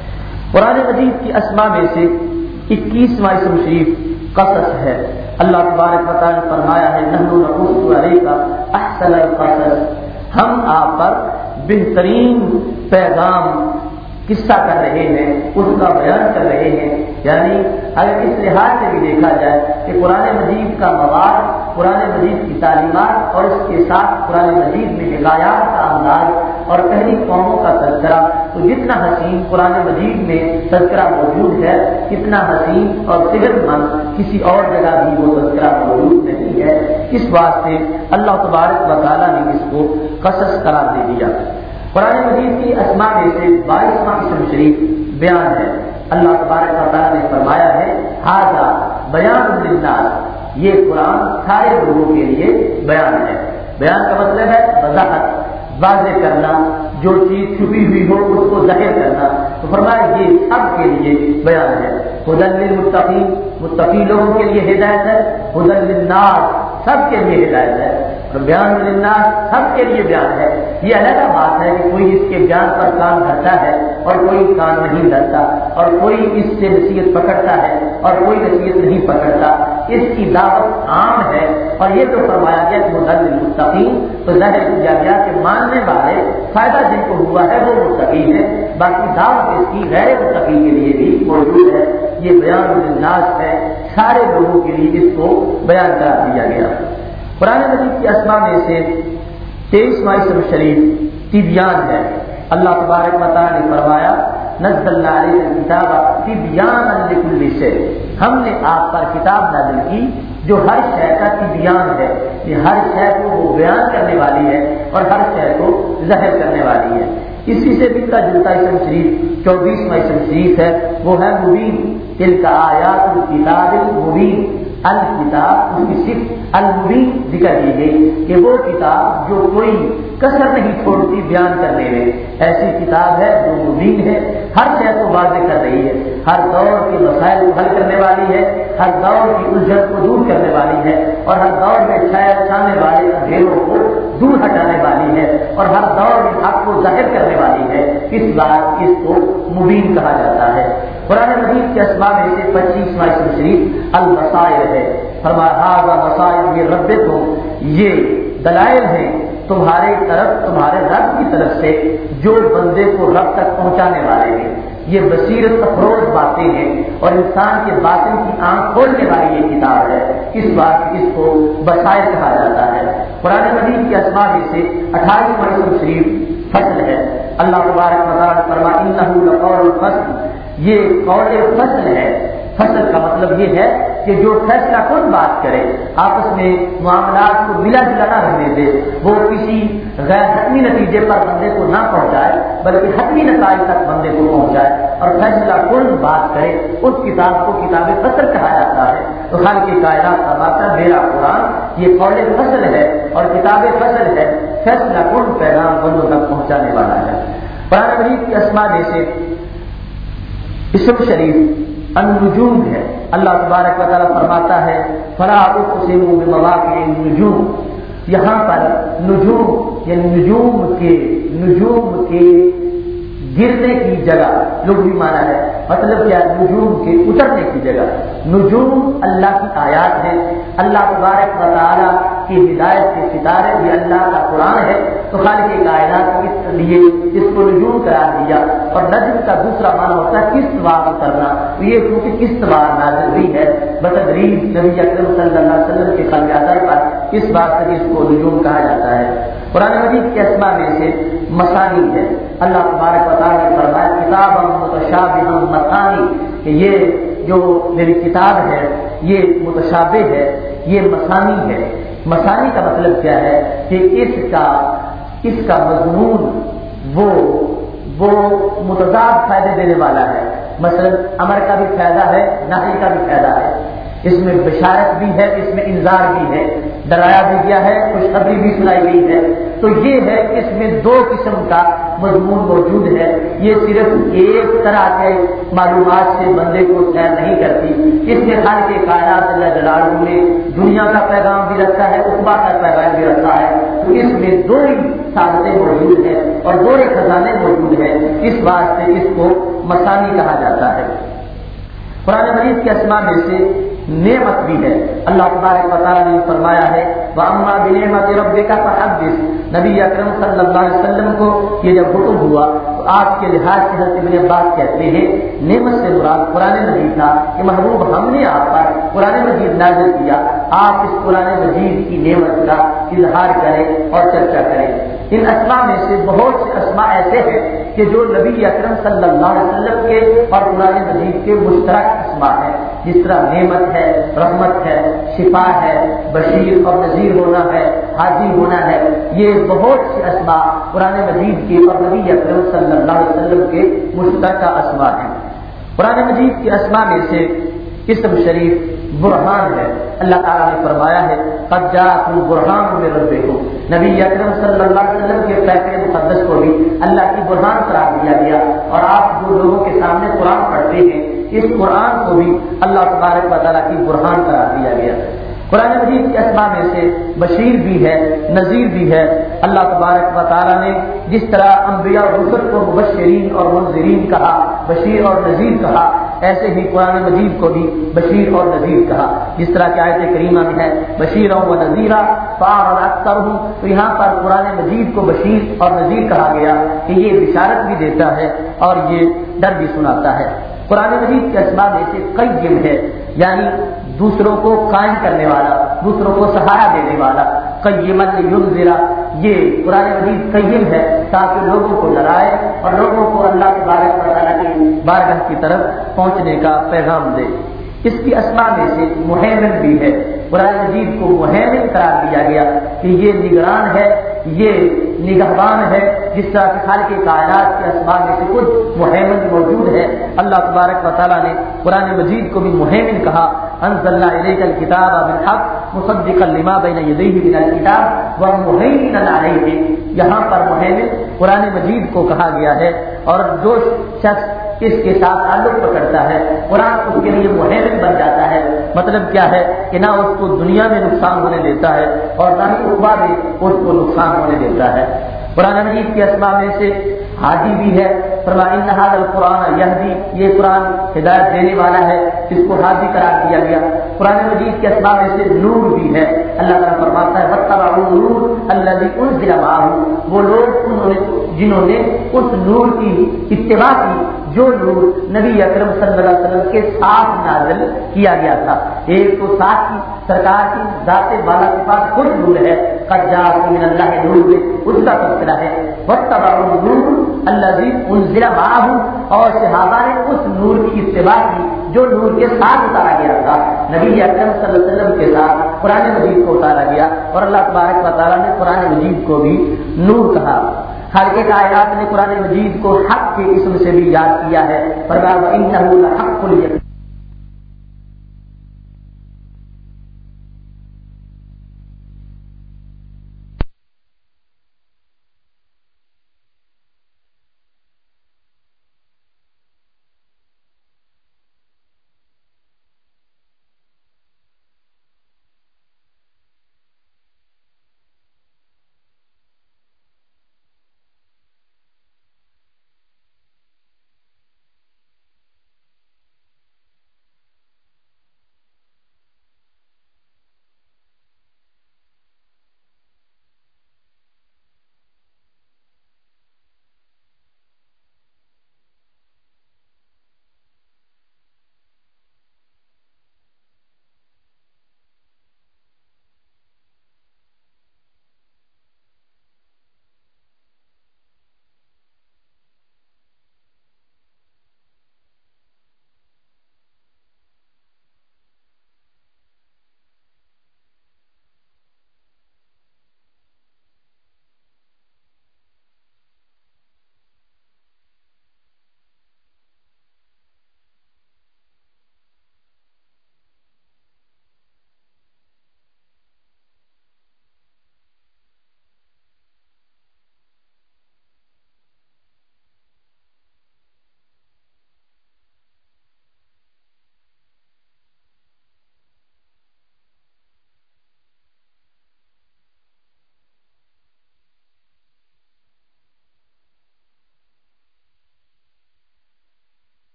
S2: قرآن مجید کی اسماء میں سے 21واں اسم شریف قصص ہے۔ اللہ تبارک و تعالیٰ نے فرمایا ہے نحن نقص علیک احسن القصص، ہم آپ پر بہترین پیغام قصہ کر رہے ہیں، اس کا بیان کر رہے ہیں۔ یعنی اگر اس لحاظ سے بھی دیکھا جائے کہ قرآن مجید کا مواد، قرآن مجید کی تعلیمات اور اس کے ساتھ قرآن مجید میں حکایات کا انداز اور پہلی قوموں کا تذکرہ، تو جتنا حسین قرآن مجید میں تذکرہ موجود ہے اتنا حسین اور صحت مند کسی اور جگہ بھی وہ تذکرہ موجود نہیں ہے۔ اس واسطے اللہ تبارک و تعالیٰ نے اس کو قصص قرار دے دیا۔ قرآن مجید کی اسماء میں سے 22واں اسم شریف بیان ہے۔ اللہ تبارک و تعالیٰ نے فرمایا ہے ھذا بیان للناس، یہ قرآن سارے لوگوں کے لیے بیان ہے۔ بیان کا مطلب ہے وضاحت، واضح کرنا، جو چیز چھپی ہوئی ہو اس کو ظاہر کرنا، تو فرمایا یہ سب کے لیے بیان ہے۔ ھدی للمتقین، متقی لوگوں کے لیے ہدایت ہے، ھدی للناس سب کے لیے ہدایت ہے، اور بیان للناس سب کے لیے بیان ہے۔ یہ الگ بات ہے کہ کوئی اس کے بیان پر کان دھرتا ہے اور کوئی کان نہیں دھرتا، اور کوئی اس سے نصیحت پکڑتا ہے اور کوئی نصیحت نہیں پکڑتا۔ اس کی دعوت عام ہے، اور یہ تو فرمایا گیا کہ ھدی للمتقین، تو ظاہر کیا گیا کہ ماننے والے فائدہ جن کو ہوا ہے وہ متقی ہے، باقی دعوت اس کی غیر متقی کے لیے بھی موجود ہے۔ یہ بیان للناس ہے، سارے لوگوں کے لیے اس کو بیان کرا دیا گیا۔ قرآن مجید کی اسماء میں سے 23واں اسم شریف تبیان ہے۔ اللہ تبارک و تعالیٰ نے فرمایا نزلنا علیک الکتاب تبیانا لکل شیء، ہم نے آپ پر کتاب نازل کی جو ہر شے کا تبیان ہے، یہ ہر شے کو وہ بیان کرنے والی ہے اور ہر شے کو ظاہر کرنے والی ہے۔ اسی سے ملتا جلتا اسم شریف 24واں اسم شریف ہے، وہ ہے مبین۔ تلک آیات الکتاب المبین، الکتاب اس کی صرف المبین ذکر کی گئی کہ وہ کتاب جو کوئی کسر نہیں چھوڑتی بیان کرنے میں، ایسی کتاب ہے جو مبین ہے، ہر شے کو واضح کر رہی ہے، ہر دور کے مسائل کو حل کرنے والی ہے، ہر دور کی الجھن کو دور کرنے والی ہے، اور ہر دور میں چھانے والے اندھیروں کو دور ہٹانے والی ہے، اور ہر دور میں حق کو ظاہر کرنے والی ہے۔ اس بات اس کو مبین کہا جاتا ہے۔ قرآن مجید کے اسماء میں سے 25واں اسم شریف البصائر ہے۔ فرمایا ھذا بصائر من ربکم، یہ دلائل ہیں تمہارے طرف، تمہارے رب کی طرف سے جو بندے کو رب تک پہنچانے والے ہیں۔ یہ بصیرت افروز باتیں ہیں اور انسان کے باطن کی آنکھ کھولنے والی یہ کتاب ہے، اس بات اس کو بصائر کہا جاتا ہے۔ قرآن مجید کے اسماء میں سے 28واں اسم شریف فصل ہے۔ اللہ تبارک و تعالیٰ نے فرمایا انہ لقول فصل، یہ قول فصل ہے۔ فصل کا مطلب یہ ہے کہ جو فیصلہ کن بات کرے، آپس میں معاملات کو ملا جلا نہ رہنے دے، وہ کسی غیر حتمی نتیجے پر بندے کو نہ پہنچائے بلکہ حتمی نتائج تک بندے کو پہنچائے اور فیصلہ کن بات کرے، اس کتاب کو کتاب فصل کہا جاتا ہے۔ تو خالق کائنات فرماتا ہے میرا قرآن یہ قول فصل ہے اور کتاب فصل ہے، فیصلہ کن پیغام بندوں تک پہنچانے والا ہے۔ قرآن مجید کی اسماء میں سے اسم شریف النجوم ہے۔ اللہ تبارک و تعالیٰ فرماتا ہے فلا اقسم بمواقع النجوم، یہاں پر نجوم یعنی نجوم کے گرنے کی جگہ لغوی معنی ہے، مطلب کیا نجوم کے اترنے کی جگہ۔ نجوم اللہ کی آیات ہے، اللہ تبارک و تعالیٰ کی ہدایت کے ستارے، یہ اللہ کا قرآن ہے، تو خالق کائنات کو اس لیے اس کو نجوم قرار دیا۔ اور نجم کا دوسرا معنی ہوتا ہے قسط وار کرنا، تو یہ کیونکہ قسط وار نازل ہوئی ہے بتدریج نبی اکرم صلی اللہ علیہ وسلم کے خلیات پر، اس بات سے اس کو نجوم کہا جاتا ہے۔ قرآن مجید کے اسماء میں سے مثانی ہے۔ اللہ تبارک و تعالیٰ نے فرمایا کتاب متشابہ مثانی، کہ یہ جو میری کتاب ہے یہ متشابہ ہے، یہ مثانی ہے۔ مثانی کا مطلب کیا ہے کہ اس کا مضمون وہ متضاد فائدے دینے والا ہے۔ مثلا امر کا بھی فائدہ ہے، نہی کا بھی فائدہ ہے، اس میں بشارت بھی ہے، اس میں انذار بھی ہے، ڈرایا بھی گیا ہے، خوشخبری بھی سنائی گئی ہے۔ تو یہ ہے اس میں دو قسم کا مضمون موجود ہے، یہ صرف ایک طرح کے معلومات سے بندے کو سیر نہیں کرتی، اس میں خالق کائنات جل جلالہ نے دنیا کا پیغام بھی رکھا ہے، عقبہ کا پیغام بھی رکھا ہے۔ تو اس میں دو ہی سعادتیں موجود ہیں اور دو ہی خزانے موجود ہیں، اس واسطے اس کو مثانی کہا جاتا ہے۔ قرآن مجید کے اسماء میں سے نعمت بھی ہے۔ اللہ تبارک و تعالیٰ نے فرمایا ہے وَأَمَّا بِنِعْمَةِ رَبِّكَ فَحَدِّثْ، نبی اکرم صلی اللہ علیہ وسلم کو یہ جب حکم ہوا تو آپ کے لحاظ سے حضرت ابن عباس کہتے ہیں نعمت سے مراد قرآن مجید تھا کہ محبوب ہم نے آپ پر قرآن مجید نازل کیا، آپ اس قرآن مجید کی نعمت کا اظہار کریں اور چرچا کریں۔ ان اسماء میں سے بہت سے اسماء ایسے ہیں کہ جو نبی اکرم صلی اللہ علیہ وسلم کے اور قرآن مجید کے مشترک اسماء ہیں، جس طرح نعمت ہے، رحمت ہے، شفا ہے، بشیر اور نذیر ہونا ہے، حاجی ہونا ہے، یہ بہت سے اسماء قرآن مجید کے اور نبی اکرم صلی اللہ علیہ وسلم کے مشترکہ اسماء ہیں۔ قرآن مجید کے اسماء میں سے اسم شریف برہان ہے۔ اللہ تعالیٰ نے فرمایا ہے قد جاءکم برہان من ربکم، نبی اکرم صلی اللہ علیہ وسلم کے پیغام مقدس کو بھی اللہ کی برہان قرار دیا گیا، اور آپ جو لوگوں کے سامنے قرآن پڑھتے ہیں اس قرآن کو بھی اللہ تبارک و تعالیٰ کی برہان قرار دیا گیا۔ قرآن مجید کے اسماء میں سے بشیر بھی ہے، نذیر بھی ہے۔ اللہ تبارک و تعالیٰ نے جس طرح انبیاء اور رسل کو مبشرین اور منذرین کہا، بشیر اور نذیر کہا، ایسے ہی قرآن مجید کو بھی بشیر اور نذیر کہا، جس طرح کہ آیت کریمہ میں ہے بشیرا و نذیرا فاعرض اکثرهم، تو یہاں پر قرآن مجید کو بشیر اور نذیر کہا گیا کہ یہ بشارت بھی دیتا ہے اور یہ ڈر بھی سناتا ہے۔ قرآن مجید کے اسماء میں سے قیم ہے، یعنی دوسروں کو قائم کرنے والا، دوسروں کو سہارا دینے والا۔ قیما لینذر، یہ قرآن مجید قیم ہے تاکہ لوگوں کو ڈرائے اور لوگوں کو اللہ تبارک و تعالیٰ کی بارگاہ کی طرف پہنچنے کا پیغام دے۔ اس کی اسماء میں سے مہیمن بھی ہے، قرآن مجید کو مہیمن قرار دیا گیا کہ یہ نگران ہے، یہ نگہبان ہے، جس طرح کہ خالق کائنات کے اسماء میں سے کچھ مہیمن موجود ہے۔ اللہ تبارک و تعالیٰ نے قرآن مجید کو بھی مہیمن کہا، انزلنا الیک الکتاب بالحق مصدقا لما بین یدیہ من الکتاب ومہیمنا علیہ، یہاں پر مہیمن قرآن مجید کو کہا گیا ہے، اور جو شخص اس کے ساتھ تعلق پکڑتا ہے قرآن اس کے لیے مہیمن بن جاتا ہے۔ مطلب کیا ہے کہ نہ اس کو دنیا میں نقصان ہونے دیتا ہے اور نہ ہی عقبہ میں اس کو نقصان ہونے دیتا ہے۔ قرآن مجید کے اسماء میں سے ہادی بھی ہے، فرمایا ان ھذا القرآن یہدی، یہ قرآن ہدایت دینے والا ہے، اس کو ہادی قرار دیا گیا۔ قرآن مجید کے اسماء میں سے نور بھی ہے، اللہ تعالیٰ فرماتا ہے واتبعوا النور الذی انزل معہ، وہ لوگ انہوں نے جنہوں نے اس نور کی اتباع کی جو نور نبی اکرم صلی اللہ علیہ وسلم کے ساتھ نازل کیا گیا تھا. ایک تو ساتھ کی سرکار کی ذات بالا کے پاس خود نور ہے، قد جاءکم من اللہ نور، اس کا تذکرہ ہے. واتبعوا النور الذی انزل معه، اور صحابہ نے اس نور کی اتباع کی جو نور کے ساتھ اتارا گیا تھا. نبی اکرم صلی اللہ علیہ وسلم کے ساتھ قرآن مجید کو اتارا گیا، اور اللہ تبارک و تعالیٰ نے قرآن مجید کو بھی نور کہا. خالق کائنات نے قرآن مجید کو حق کے اسم سے بھی یاد کیا ہے، فرمایا وَإِنَّهُ لَحَقُّ الْيَقِينِ.